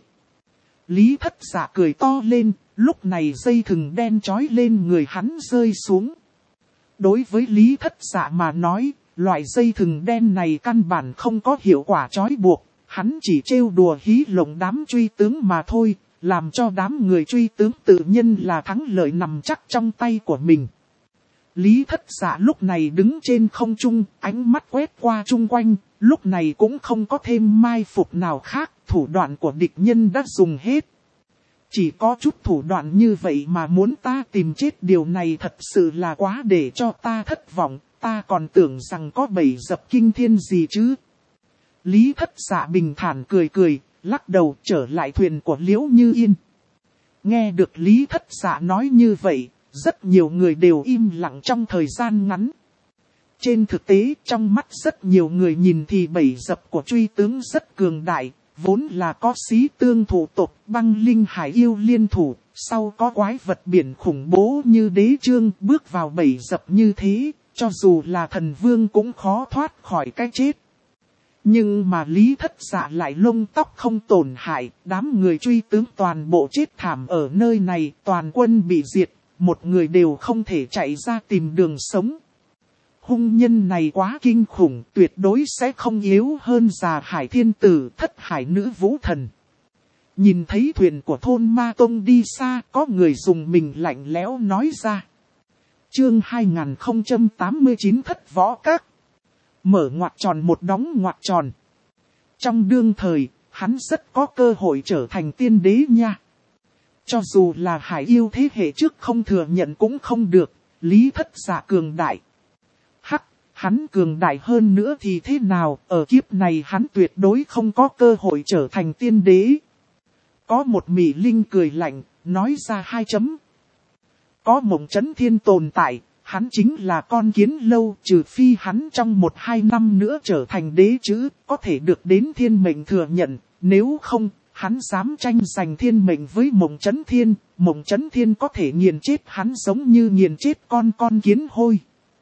A: Lý Thất Dạ cười to lên, lúc này dây thừng đen trói lên người hắn rơi xuống. Đối với Lý Thất Dạ mà nói, loại dây thừng đen này căn bản không có hiệu quả trói buộc, hắn chỉ trêu đùa hí lộng đám truy tướng mà thôi. Làm cho đám người truy tướng tự nhiên là thắng lợi nằm chắc trong tay của mình. Lý Thất Dạ lúc này đứng trên không trung, ánh mắt quét qua chung quanh, lúc này cũng không có thêm mai phục nào khác, thủ đoạn của địch nhân đã dùng hết. Chỉ có chút thủ đoạn như vậy mà muốn ta tìm chết, điều này thật sự là quá để cho ta thất vọng, ta còn tưởng rằng có bầy dập kinh thiên gì chứ. Lý Thất Dạ bình thản cười cười, lắc đầu trở lại thuyền của Liễu Như Yên. Nghe được Lý Thất Dạ nói như vậy, rất nhiều người đều im lặng trong thời gian ngắn. Trên thực tế, trong mắt rất nhiều người nhìn thì bầy dập của truy tướng rất cường đại, vốn là có xí tương thủ tộc băng linh hải yêu liên thủ, sau có quái vật biển khủng bố như đế trương bước vào bầy dập như thế, cho dù là thần vương cũng khó thoát khỏi cái chết. Nhưng mà Lý Thất Dạ lại lông tóc không tổn hại, đám người truy tướng toàn bộ chết thảm ở nơi này, toàn quân bị diệt, một người đều không thể chạy ra tìm đường sống. Hung nhân này quá kinh khủng, tuyệt đối sẽ không yếu hơn Già Hải Thiên Tử, Thất Hải Nữ Vũ Thần. Nhìn thấy thuyền của thôn Ma Tông đi xa, có người dùng mình lạnh lẽo nói ra. Chương 2089 Thất Võ Các. Mở ngoặc tròn một đóng ngoặc tròn. Trong đương thời, hắn rất có cơ hội trở thành tiên đế nha. Cho dù là hải yêu thế hệ trước không thừa nhận cũng không được, Lý Thất Dạ cường đại. Hắc, hắn cường đại hơn nữa thì thế nào, ở kiếp này hắn tuyệt đối không có cơ hội trở thành tiên đế. Có một mỹ linh cười lạnh, nói ra 2 chấm. Có Mộng Chấn Thiên tồn tại. Hắn chính là con kiến lâu, trừ phi hắn trong 1-2 năm nữa trở thành đế chứ, có thể được đến thiên mệnh thừa nhận, nếu không, hắn dám tranh giành thiên mệnh với Mộng Chấn Thiên, Mộng Chấn Thiên có thể nghiền chết hắn giống như nghiền chết con kiến hôi.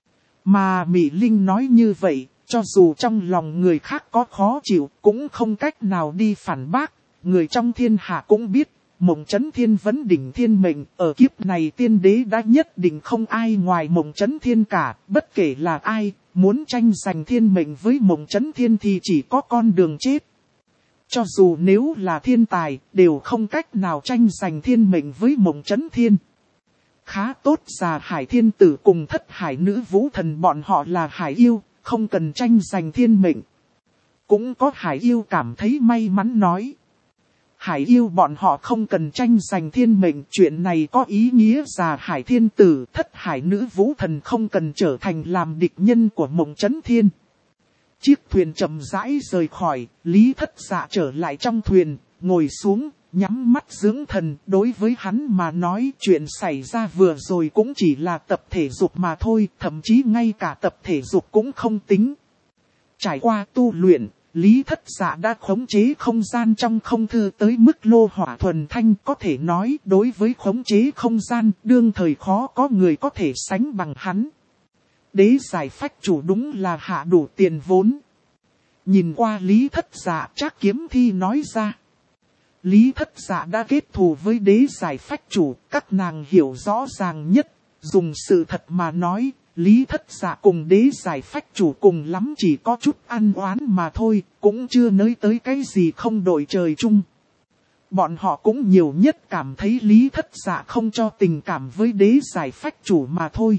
A: Mà Mỹ Linh nói như vậy, cho dù trong lòng người khác có khó chịu, cũng không cách nào đi phản bác, người trong thiên hạ cũng biết. Mộng Chấn Thiên vấn đỉnh thiên mệnh, ở kiếp này tiên đế đã nhất định không ai ngoài Mộng Chấn Thiên cả, bất kể là ai, muốn tranh giành thiên mệnh với Mộng Chấn Thiên thì chỉ có con đường chết. Cho dù nếu là thiên tài, đều không cách nào tranh giành thiên mệnh với Mộng Chấn Thiên. Khá tốt, Già Hải Thiên Tử cùng Thất Hải Nữ Vũ Thần bọn họ là hải yêu, không cần tranh giành thiên mệnh. Cũng có hải yêu cảm thấy may mắn nói. Hải yêu bọn họ không cần tranh giành thiên mệnh, chuyện này có ý nghĩa Già Hải Thiên Tử, Thất Hải Nữ Vũ Thần không cần trở thành làm địch nhân của Mộng Chấn Thiên. Chiếc thuyền chậm rãi rời khỏi, Lý Thất Dạ trở lại trong thuyền, ngồi xuống, nhắm mắt dưỡng thần. Đối với hắn mà nói, chuyện xảy ra vừa rồi cũng chỉ là tập thể dục mà thôi, thậm chí ngay cả tập thể dục cũng không tính. Trải qua tu luyện, Lý Thất Dạ đã khống chế không gian trong không thư tới mức lô hỏa thuần thanh, có thể nói đối với khống chế không gian đương thời khó có người có thể sánh bằng hắn. Đế giải phách chủ đúng là hạ đủ tiền vốn. Nhìn qua Lý Thất Dạ, Trác Kiếm Thi nói ra. Lý Thất Dạ đã kết thù với đế giải phách chủ, các nàng hiểu rõ ràng nhất. Dùng sự thật mà nói, Lý Thất Dạ cùng đế giải phách chủ cùng lắm chỉ có chút ăn oán mà thôi, cũng chưa nói tới cái gì không đội trời chung. Bọn họ cũng nhiều nhất cảm thấy Lý Thất Dạ không cho tình cảm với đế giải phách chủ mà thôi.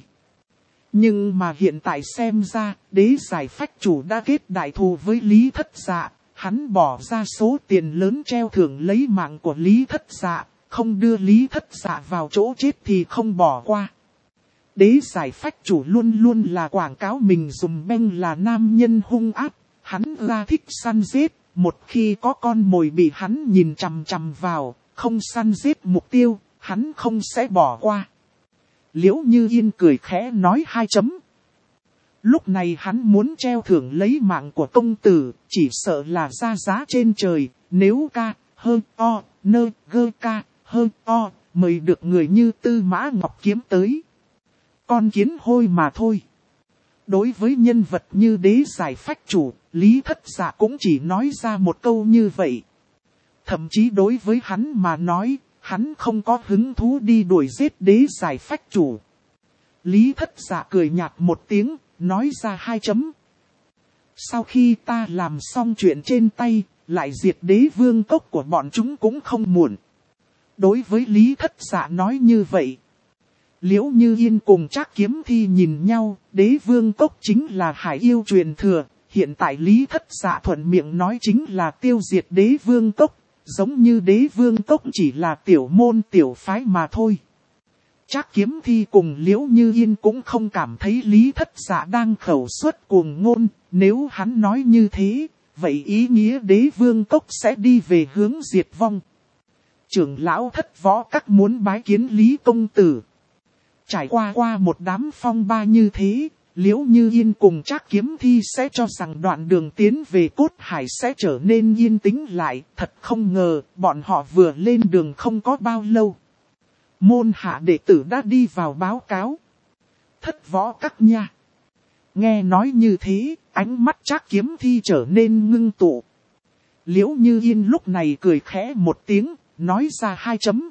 A: Nhưng mà hiện tại xem ra, đế giải phách chủ đã kết đại thù với Lý Thất Dạ. Hắn bỏ ra số tiền lớn treo thưởng lấy mạng của Lý Thất Dạ, không đưa Lý Thất Dạ vào chỗ chết thì không bỏ qua. Đế giải phách chủ luôn luôn là quảng cáo mình dùng beng là nam nhân hung ác, hắn ra thích săn giết, một khi có con mồi bị hắn nhìn chằm chằm vào, không săn giết mục tiêu, hắn không sẽ bỏ qua. Liễu Như Yên cười khẽ nói 2 chấm. Lúc này hắn muốn treo thưởng lấy mạng của công tử, chỉ sợ là ra giá trên trời, nếu ca, hơ, o, nơ, gơ ca, hơ, o, mời được người như Tư Mã Ngọc Kiếm tới. Con kiến hôi mà thôi. Đối với nhân vật như đế giải phách chủ, Lý Thất Dạ cũng chỉ nói ra một câu như vậy. Thậm chí đối với hắn mà nói, hắn không có hứng thú đi đuổi giết đế giải phách chủ. Lý Thất Dạ cười nhạt một tiếng, nói ra 2 chấm. Sau khi ta làm xong chuyện trên tay, lại diệt đế vương cốc của bọn chúng cũng không muộn. Đối với Lý Thất Dạ nói như vậy, Liễu Như Yên cùng Trác Kiếm Thi nhìn nhau, đế vương cốc chính là hải yêu truyền thừa, hiện tại Lý Thất Dạ thuận miệng nói chính là tiêu diệt đế vương cốc, giống như đế vương cốc chỉ là tiểu môn tiểu phái mà thôi. Trác Kiếm Thi cùng Liễu Như Yên cũng không cảm thấy Lý Thất Dạ đang khẩu suất cuồng ngôn, nếu hắn nói như thế, vậy ý nghĩa đế vương cốc sẽ đi về hướng diệt vong. Trưởng lão Thất Võ Các muốn bái kiến Lý công tử. Trải qua một đám phong ba như thế, Liễu Như Yên cùng Trác Kiếm Thi sẽ cho rằng đoạn đường tiến về Cốt Hải sẽ trở nên yên tĩnh lại. Thật không ngờ, bọn họ vừa lên đường không có bao lâu. Môn hạ đệ tử đã đi vào báo cáo. Thất Võ Các nha. Nghe nói như thế, ánh mắt Trác Kiếm Thi trở nên ngưng tụ. Liễu Như Yên lúc này cười khẽ một tiếng, nói ra 2 chấm.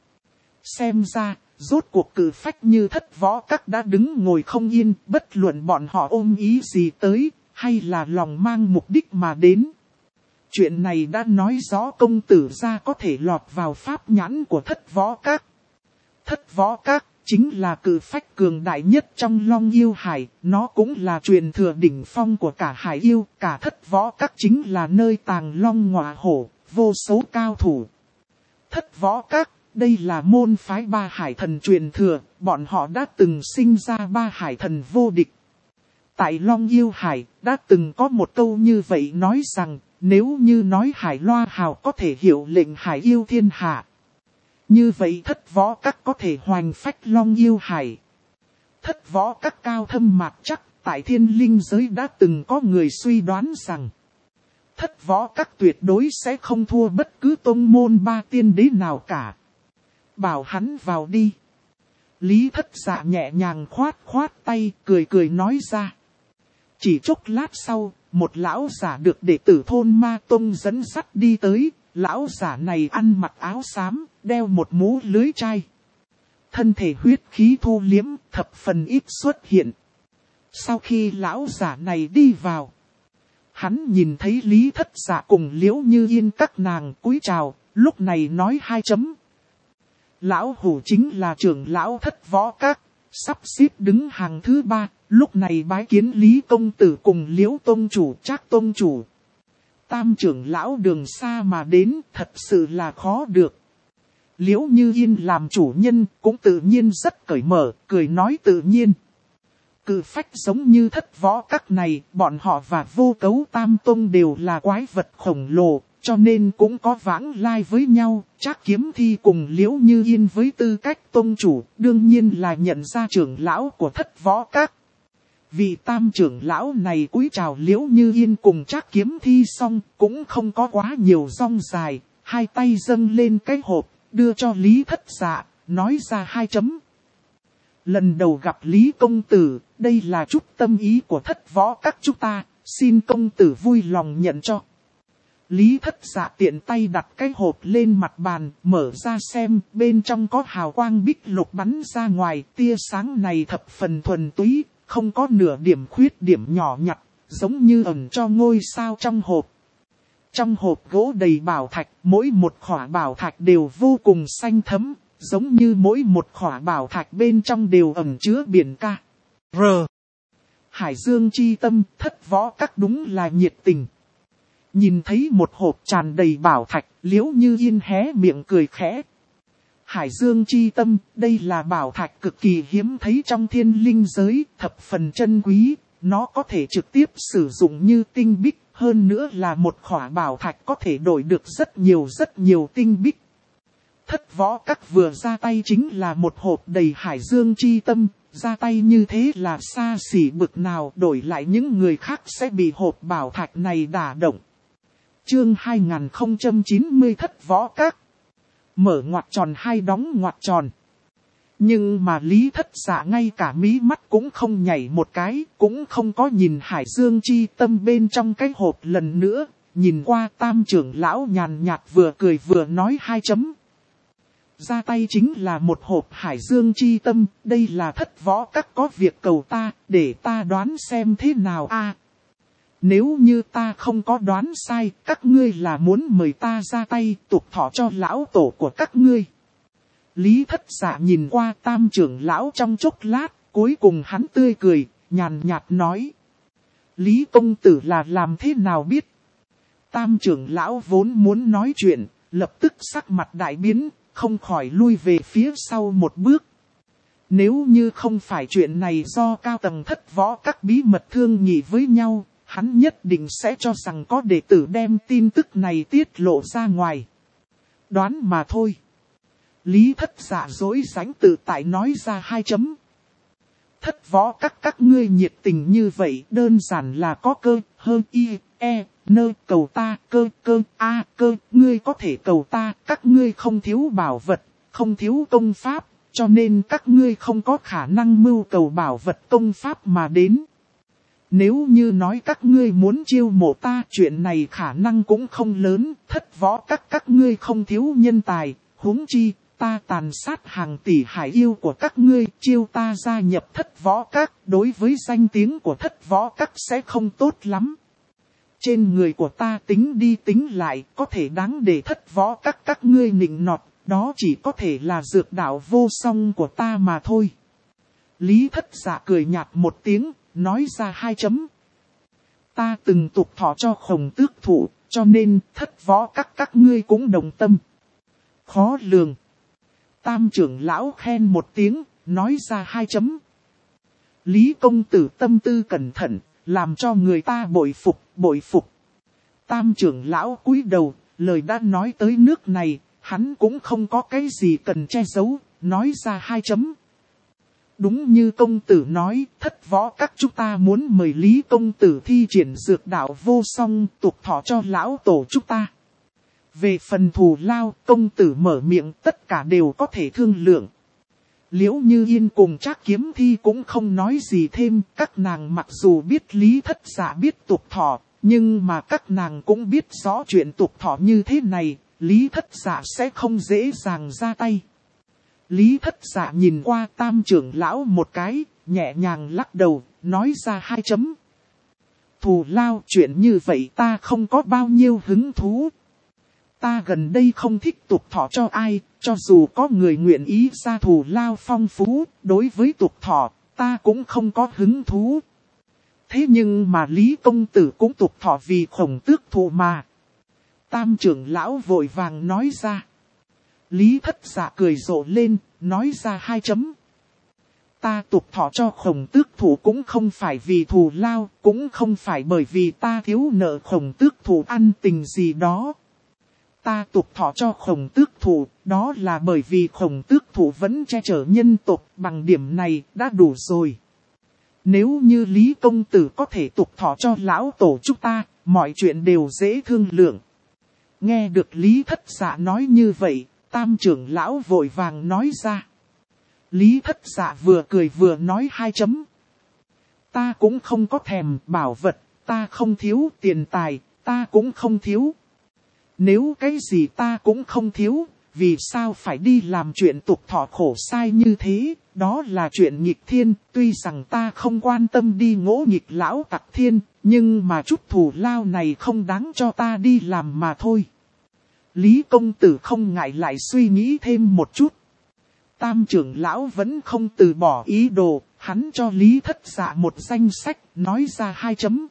A: Xem ra, rốt cuộc cử phách như Thất Võ Các đã đứng ngồi không yên, bất luận bọn họ ôm ý gì tới, hay là lòng mang mục đích mà đến. Chuyện này đã nói rõ công tử gia có thể lọt vào pháp nhãn của Thất Võ Các. Thất Võ Các chính là cử phách cường đại nhất trong Long Yêu Hải, nó cũng là truyền thừa đỉnh phong của cả Hải Yêu, cả Thất Võ Các chính là nơi tàng long ngọa hổ, vô số cao thủ. Thất Võ Các, đây là môn phái ba hải thần truyền thừa, bọn họ đã từng sinh ra ba hải thần vô địch. Tại Long Yêu Hải, đã từng có một câu như vậy nói rằng, nếu như nói Hải Loa Hào có thể hiệu lệnh Hải Yêu thiên hạ. Như vậy Thất Võ Các có thể hoành phách Long Yêu Hải. Thất Võ Các cao thâm mạc chắc, tại thiên linh giới đã từng có người suy đoán rằng Thất Võ Các tuyệt đối sẽ không thua bất cứ tông môn ba tiên đế nào cả. Bảo hắn vào đi. Lý Thất Dạ nhẹ nhàng khoát tay, cười nói ra. Chỉ chốc lát sau, một lão giả được đệ tử thôn Ma Tông dẫn dắt đi tới. Lão giả này ăn mặc áo xám, đeo một mũ lưới chai. Thân thể huyết khí thu liếm, thập phần ít xuất hiện. Sau khi lão giả này đi vào, hắn nhìn thấy Lý Thất Dạ cùng Liễu Như Yên các nàng cúi chào, lúc này nói 2 chấm. Lão hủ chính là trưởng lão Thất Võ Các, sắp xếp đứng hàng thứ 3, lúc này bái kiến Lý công tử cùng Liễu tông chủ Trác tông chủ. Tam trưởng lão đường xa mà đến, thật sự là khó được. Liễu Như Yên làm chủ nhân, cũng tự nhiên rất cởi mở, cười nói tự nhiên. Cự phách giống như Thất Võ Các này, bọn họ và Vô Cấu Tam Tông đều là quái vật khổng lồ, cho nên cũng có vãng lai với nhau. Trác Kiếm Thi cùng Liễu Như Yên với tư cách tông chủ, đương nhiên là nhận ra trưởng lão của Thất Võ Các. Vị tam trưởng lão này cúi chào Liễu Như Yên cùng Trác Kiếm Thi xong, cũng không có quá nhiều rong dài, hai tay dâng lên cái hộp, đưa cho Lý Thất Dạ, nói ra 2 chấm. Lần đầu gặp Lý công tử, đây là chút tâm ý của Thất Võ Các chúng ta, xin công tử vui lòng nhận cho. Lý Thất Dạ tiện tay đặt cái hộp lên mặt bàn, mở ra xem, bên trong có hào quang bích lục bắn ra ngoài, tia sáng này thập phần thuần túy, không có nửa điểm khuyết điểm nhỏ nhặt, giống như ẩn cho ngôi sao trong hộp. Trong hộp gỗ đầy bảo thạch, mỗi một khỏa bảo thạch đều vô cùng xanh thẫm, giống như mỗi một khỏa bảo thạch bên trong đều ẩn chứa biển ca. Hải Dương chi tâm, Thất Võ Các đúng là nhiệt tình. Nhìn thấy một hộp tràn đầy bảo thạch, Liễu Như Yên hé miệng cười khẽ. Hải Dương chi tâm, đây là bảo thạch cực kỳ hiếm thấy trong thiên linh giới, thập phần chân quý, nó có thể trực tiếp sử dụng như tinh bích, hơn nữa là một khỏa bảo thạch có thể đổi được rất nhiều tinh bích. Thất Võ Các vừa ra tay chính là một hộp đầy Hải Dương chi tâm, ra tay như thế là xa xỉ bực nào, đổi lại những người khác sẽ bị hộp bảo thạch này đả động. Chương 2090 Thất Võ Các. Mở ngoặc tròn hay đóng ngoặc tròn. Nhưng mà Lý Thất Dạ ngay cả mí mắt cũng không nhảy một cái, cũng không có nhìn Hải Dương chi tâm bên trong cái hộp lần nữa, nhìn qua Tam trưởng lão nhàn nhạt vừa cười vừa nói hai chấm. Ra tay chính là một hộp Hải Dương chi tâm, đây là Thất Võ Các có việc cầu ta, để ta đoán xem thế nào a. Nếu như ta không có đoán sai, các ngươi là muốn mời ta ra tay tục thọ cho lão tổ của các ngươi. Lý Thất Dạ nhìn qua Tam trưởng lão trong chốc lát, cuối cùng hắn tươi cười, nhàn nhạt nói. Lý công tử là làm thế nào biết? Tam trưởng lão vốn muốn nói chuyện, lập tức sắc mặt đại biến, không khỏi lui về phía sau một bước. Nếu như không phải chuyện này do cao tầng Thất Võ Các bí mật thương nghị với nhau, hắn nhất định sẽ cho rằng có đệ tử đem tin tức này tiết lộ ra ngoài. Đoán mà thôi. Lý Thất Dạ dối rãnh tự tại nói ra hai chấm. Thất Võ Các ngươi nhiệt tình như vậy đơn giản là có cơ, hơn y, e, nơ cầu ta, cơ, ngươi có thể cầu ta, các ngươi không thiếu bảo vật, không thiếu công pháp, cho nên các ngươi không có khả năng mưu cầu bảo vật công pháp mà đến. Nếu như nói các ngươi muốn chiêu mộ ta, chuyện này khả năng cũng không lớn, Thất Võ Các ngươi không thiếu nhân tài, huống chi, ta tàn sát hàng tỷ hải yêu của các ngươi, chiêu ta gia nhập Thất Võ Các, đối với danh tiếng của Thất Võ Các sẽ không tốt lắm. Trên người của ta tính đi tính lại, có thể đáng để Thất Võ Các ngươi nịnh nọt, đó chỉ có thể là dược đạo vô song của ta mà thôi. Lý Thất Dạ cười nhạt một tiếng, nói ra hai chấm. Ta từng tục thọ cho Khổng Tước Thụ, cho nên Thất Võ Các ngươi cũng đồng tâm. Khó lường. Tam trưởng lão khen một tiếng, nói ra hai chấm. Lý công tử tâm tư cẩn thận, làm cho người ta bội phục. Tam trưởng lão cúi đầu, lời đã nói tới nước này, hắn cũng không có cái gì cần che giấu, nói ra hai chấm. Đúng như công tử nói, Thất Võ Các chúng ta muốn mời Lý công tử thi triển dược đạo vô song, tục thọ cho lão tổ chúng ta. Về phần thù lao, công tử mở miệng tất cả đều có thể thương lượng. Liễu Như Yên cùng Trác Kiếm Thi cũng không nói gì thêm, các nàng mặc dù biết Lý Thất Dạ biết tục thọ, nhưng mà các nàng cũng biết rõ chuyện tục thọ như thế này, Lý Thất Dạ sẽ không dễ dàng ra tay. Lý Thất Dạ nhìn qua Tam trưởng lão một cái, nhẹ nhàng lắc đầu, nói ra hai chấm. Thù lao chuyện như vậy ta không có bao nhiêu hứng thú. Ta gần đây không thích tục thọ cho ai, cho dù có người nguyện ý ra thù lao phong phú, đối với tục thọ, ta cũng không có hứng thú. Thế nhưng mà Lý công tử cũng tục thọ vì Khổng Tước Thụ mà. Tam trưởng lão vội vàng nói ra. Lý Thất Dạ cười rộ lên, nói ra hai chấm. Ta tục thọ cho Khổng Tước Thụ cũng không phải vì thù lao, cũng không phải bởi vì ta thiếu nợ Khổng Tước Thụ ăn tình gì đó. Ta tục thọ cho Khổng Tước Thụ, đó là bởi vì Khổng Tước Thụ vẫn che chở nhân tộc, bằng điểm này đã đủ rồi. Nếu như Lý công tử có thể tục thọ cho lão tổ chúng ta, mọi chuyện đều dễ thương lượng. Nghe được Lý Thất Dạ nói như vậy, Tam trưởng lão vội vàng nói ra. Lý Thất Dạ vừa cười vừa nói hai chấm. Ta cũng không có thèm bảo vật, ta không thiếu tiền tài, ta cũng không thiếu. nếu cái gì ta cũng không thiếu, vì sao phải đi làm chuyện tục thọ khổ sai như thế, đó là chuyện nghịch thiên, tuy rằng ta không quan tâm đi ngỗ nghịch lão tặc thiên, nhưng mà chút thù lao này không đáng cho ta đi làm mà thôi. Lý công tử không ngại lại suy nghĩ thêm một chút. Tam trưởng lão vẫn không từ bỏ ý đồ, hắn cho Lý Thất Dạ một danh sách, nói ra 2 chấm.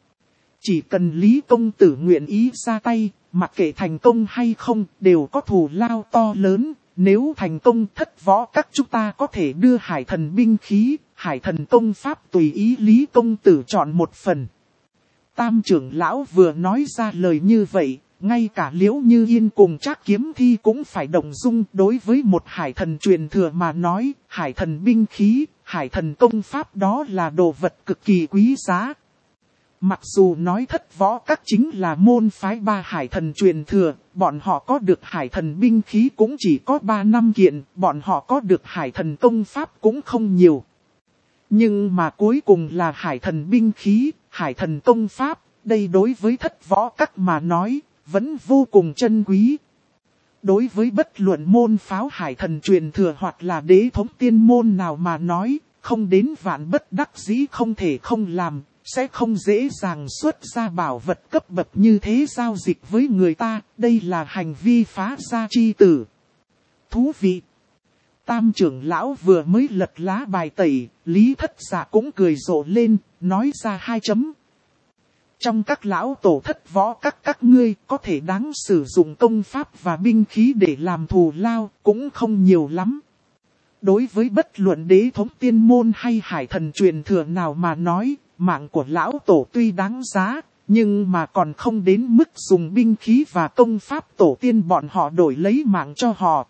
A: Chỉ cần Lý công tử nguyện ý ra tay, mặc kệ thành công hay không, đều có thù lao to lớn. Nếu thành công thất võ các chúng ta có thể đưa hải thần binh khí, hải thần công pháp tùy ý Lý công tử chọn một phần. Tam trưởng lão vừa nói ra lời như vậy, ngay cả Liễu Như Yên cùng Trác Kiếm Thi cũng phải động dung. Đối với một hải thần truyền thừa mà nói, hải thần binh khí, hải thần công pháp đó là đồ vật cực kỳ quý giá. Mặc dù nói thất võ các chính là môn phái 3 hải thần truyền thừa, bọn họ có được hải thần binh khí cũng chỉ có 3 năm kiện, bọn họ có được hải thần công pháp cũng không nhiều. Nhưng mà cuối cùng là hải thần binh khí, hải thần công pháp, đây đối với thất võ các mà nói, vẫn vô cùng chân quý. Đối với bất luận môn pháo hải thần truyền thừa hoặc là đế thống tiên môn nào mà nói, không đến vạn bất đắc dĩ không thể không làm, sẽ không dễ dàng xuất ra bảo vật cấp bậc như thế giao dịch với người ta, đây là hành vi phá gia chi tử. Thú vị! Tam trưởng lão vừa mới lật lá bài tẩy, Lý Thất Dạ cũng cười rộ lên, nói ra 2 chấm. Trong các lão tổ thất võ các ngươi có thể đáng sử dụng công pháp và binh khí để làm thù lao, cũng không nhiều lắm. Đối với bất luận đế thống tiên môn hay hải thần truyền thừa nào mà nói, mạng của lão tổ tuy đáng giá, nhưng mà còn không đến mức dùng binh khí và công pháp tổ tiên bọn họ đổi lấy mạng cho họ.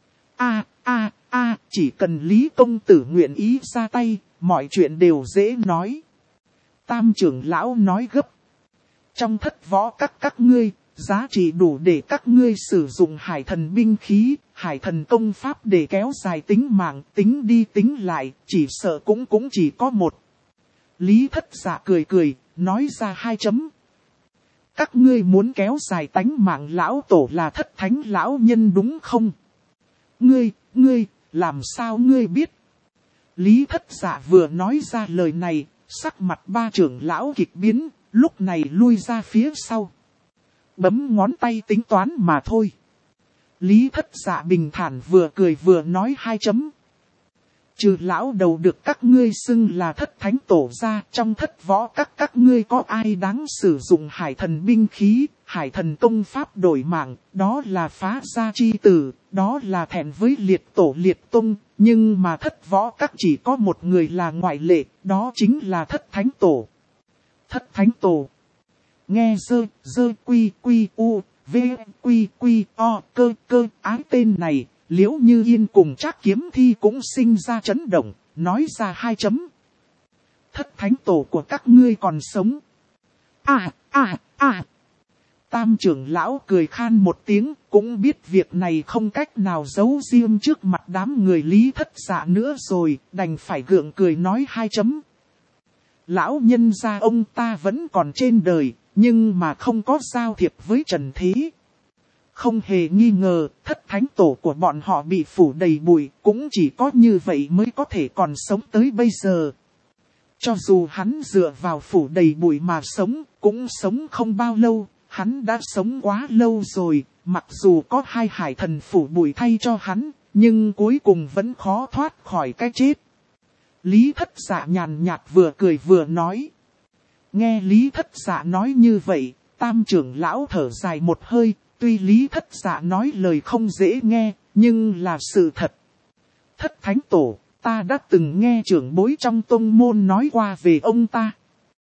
A: Chỉ cần Lý công tử nguyện ý ra tay, mọi chuyện đều dễ nói. Tam trưởng lão nói gấp. Trong thất võ các ngươi, giá trị đủ để các ngươi sử dụng hải thần binh khí, hải thần công pháp để kéo dài tính mạng, tính đi tính lại, chỉ sợ cũng chỉ có một. Lý Thất Dạ cười, nói ra 2 chấm. Các ngươi muốn kéo dài tánh mạng lão tổ là Thất Thánh lão nhân đúng không? Ngươi, làm sao ngươi biết? Lý Thất Dạ vừa nói ra lời này, sắc mặt 3 trưởng lão kịch biến, lúc này lui ra phía sau. Bấm ngón tay tính toán mà thôi. Lý Thất Dạ bình thản vừa cười vừa nói 2 chấm. Trừ lão đầu được các ngươi xưng là Thất Thánh tổ ra, trong thất võ các ngươi có ai đáng sử dụng hải thần binh khí, hải thần công pháp đổi mạng, đó là phá gia chi tử, đó là thẹn với liệt tổ liệt tông, nhưng mà thất võ các chỉ có một người là ngoại lệ, đó chính là Thất Thánh tổ. Thất Thánh tổ. Nghe dơ quy u, v quy o cơ ái tên này. Liễu Như Yên cùng Trác Kiếm Thi cũng sinh ra chấn động, nói ra 2 chấm. Thất Thánh tổ của các ngươi còn sống. Tam trưởng lão cười khan một tiếng, cũng biết việc này không cách nào giấu riêng trước mặt đám người Lý Thất Dạ nữa rồi, đành phải gượng cười nói 2 chấm. Lão nhân gia ông ta vẫn còn trên đời, nhưng mà không có giao thiệp với trần thế. Không hề nghi ngờ, Thất Thánh tổ của bọn họ bị phủ đầy bụi, cũng chỉ có như vậy mới có thể còn sống tới bây giờ. Cho dù hắn dựa vào phủ đầy bụi mà sống, cũng sống không bao lâu, hắn đã sống quá lâu rồi, mặc dù có 2 hải thần phủ bụi thay cho hắn, nhưng cuối cùng vẫn khó thoát khỏi cái chết. Lý Thất Dạ nhàn nhạt vừa cười vừa nói. Nghe Lý Thất Dạ nói như vậy, Tam trưởng lão thở dài một hơi. Tuy Lý Thất Dạ nói lời không dễ nghe, nhưng là sự thật. Thất Thánh tổ, ta đã từng nghe trưởng bối trong tông môn nói qua về ông ta.